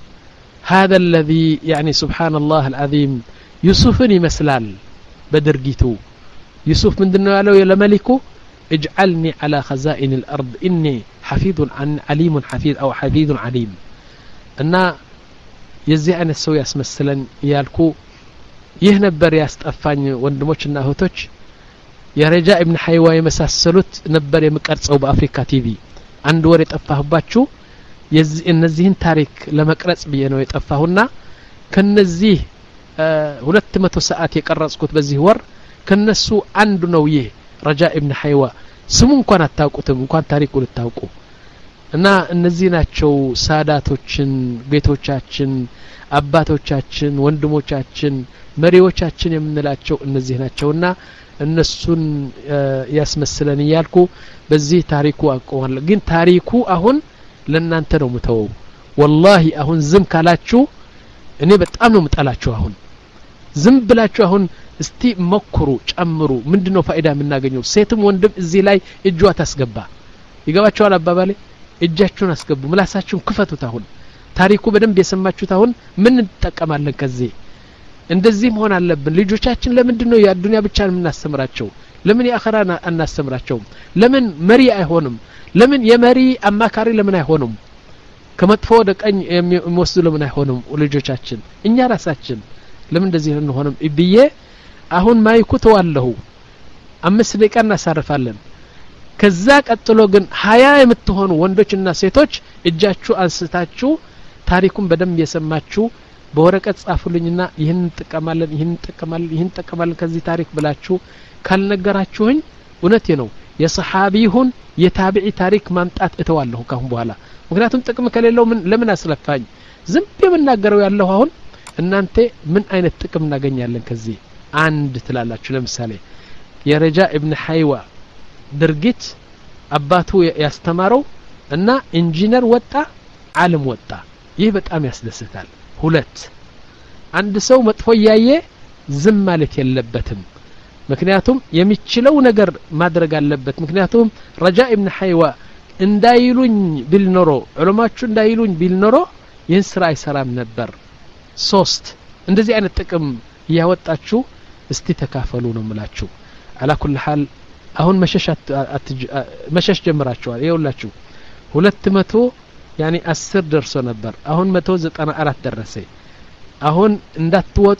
هذا الذي يعني سبحان الله العظيم يوسف يمثلال بدرجيتو يوسف من دنيا قالوا يا ملكو اجعلني على خزائن الأرض إني حفيظ عن عليم حفيظ أو حفيظ عليم أن يزي أنا السوي اسم السلن يالكو يهنبر يستأفاني وندموشنا هوتوش يا رجاء ابن حيوة يمساسلوت نبر يمكرصو بأفريكا تي في عند ور يطفاهባችሁ የዚህ እነዚህን ታሪክ ለመቅረጽ ብዬ ነው የጠፋሁና ከነዚህ ሁለት መቶ ሰዓት የቀረጽኩት በዚህ ወር ከነሱ አንዱ ነው ይሄ ረጃ ኢብኑ ሐይዋ ስሙ እንኳን አታውቁትም እንኳን ታሪኩን ልታውቁ እና እነዚህ ናቸው ሳዳቶችን ቤቶቻችን አባቶቻችን ወንድሞቻችን መሪዎቻችን የምንላቸው እነዚህ ናቸውና እነሱን ያስመስለን ይያልኩ በዚህ ታሪኩ አቆዋል ግን ታሪኩ አሁን ለናንተ ነው መተው والله አሁን ዝም ካላችሁ እኔ በጣም ነው መጣላችሁ አሁን ዝም ብላችሁ አሁን እስቲ መክሩ ጨምሩ ምንድነው ፋይዳ የምናገኘው ሴትም ወንድም እዚህ ላይ እጇ ታስገባ ይገባችኋል አባባሌ እጃችሁን አስገቡ ምላሳችሁን ክፈቱት አሁን ታሪኩ በደንብ የሰማችሁት አሁን ምን እንጠቀማለን ከዚህ እንደዚህ መሆን አለብን ልጆቻችን ለምንድነው የዱንያ ብቻ የምናስተምራቸው ለምን ያኸራና እናስተምራቸው ለምን መሪ አይሆንም ለምን የመሪ አማካሪ ለምን አይሆንም ከመጥፎ ወደ ቀኝ የሚወስዱ ለምን አይሆንም ልጆቻችን እኛ ራሳችን ለምን እንደዚህ እንሆንም ብዬ አሁን ማይኩ ተዋለሁ አምስት ደቂቃ እናሳርፋለን ከዛ ቀጥሎ ግን ሀያ የምትሆኑ ወንዶችና ሴቶች እጃችሁ አንስታችሁ ታሪኩን በደንብ የሰማችሁ በወረቀት ጻፉልኝና ይሄን ተቀማለን ይሄን ተቀማለን ይሄን ተቀማለን ከዚህ ታሪክ ብላችሁ ካልነገራችሁኝ እውነቴ ነው የሰሃቢሁን የታቢዒ ታሪክ ማምጣት እተዋለሁ ካሁን በኋላ ምክንያቱም ጥቅም ከሌለው ምን ለምን አስለፋኝ ዝም በመናገረው ያለው አሁን እናንተ ምን አይነት ጥቅም እናገኛለን ከዚህ አንድ ትላላችሁ ለምሳሌ የረጃ ኢብኑ ሐይዋ ድርጊት አባቱ ያስተማረው እና ኢንጂነር ወጣ ዓለም ወጣ ይህ በጣም ያስደስታል ሁለት አንድ ሰው መጥፎ ያየ ዝም ማለት የለበትም ምክንያቱም የሚችለው ነገር ማድረግ አለበት ምክንያቱም ረጃ ኢብኑ ሐይዋ እንዳይሉኝ ቢልኖሮ ዑለማቹ እንዳይሉኝ ቢልኖሮ ይህን ስራ አይሰራም ነበር ሶስት እንደዚህ አይነት ጥቅም ያወጣችሁ እስቲ ተካፈሉ ነው ምላችሁ على كل حال አሁን መሸሽ መሸሽ ጀምራችኋል ይኸውላችሁ ሁለት መቶ ያኒ አስር ደርሶ ነበር አሁን መቶ ዘጠና አራት ደረሰ አሁን እንዳትወጡ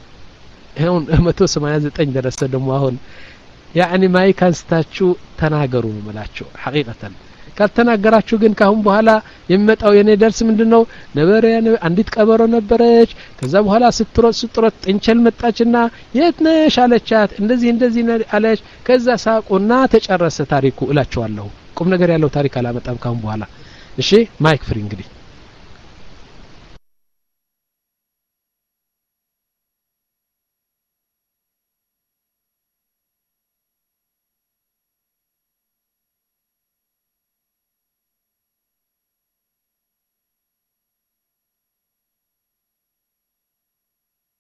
አሁን መቶ ሰማንያ ዘጠኝ ደረሰ ደግሞ አሁን ያኒ ማይ ካንስታችሁ ተናገሩ ነው ማለት ሐቂቀተን ካልተናገራችሁ ግን ካሁን በኋላ የሚመጣው የኔ ደርስ ምንድነው ነበር አንዲት ቀበሮ ነበረች ከዛ በኋላ ስትሮጥ ስትሮጥ ጥንቸል መጣችና የት ነሽ አለቻት እንደዚህ እንደዚህ አለች ከዛ ሳቁና ተጨረሰ ታሪኩ እላችኋለሁ ቁም ነገር ያለው ታሪክ አላመጣም ካሁን በኋላ እሺ ማይክ ፍሪ እንግዲህ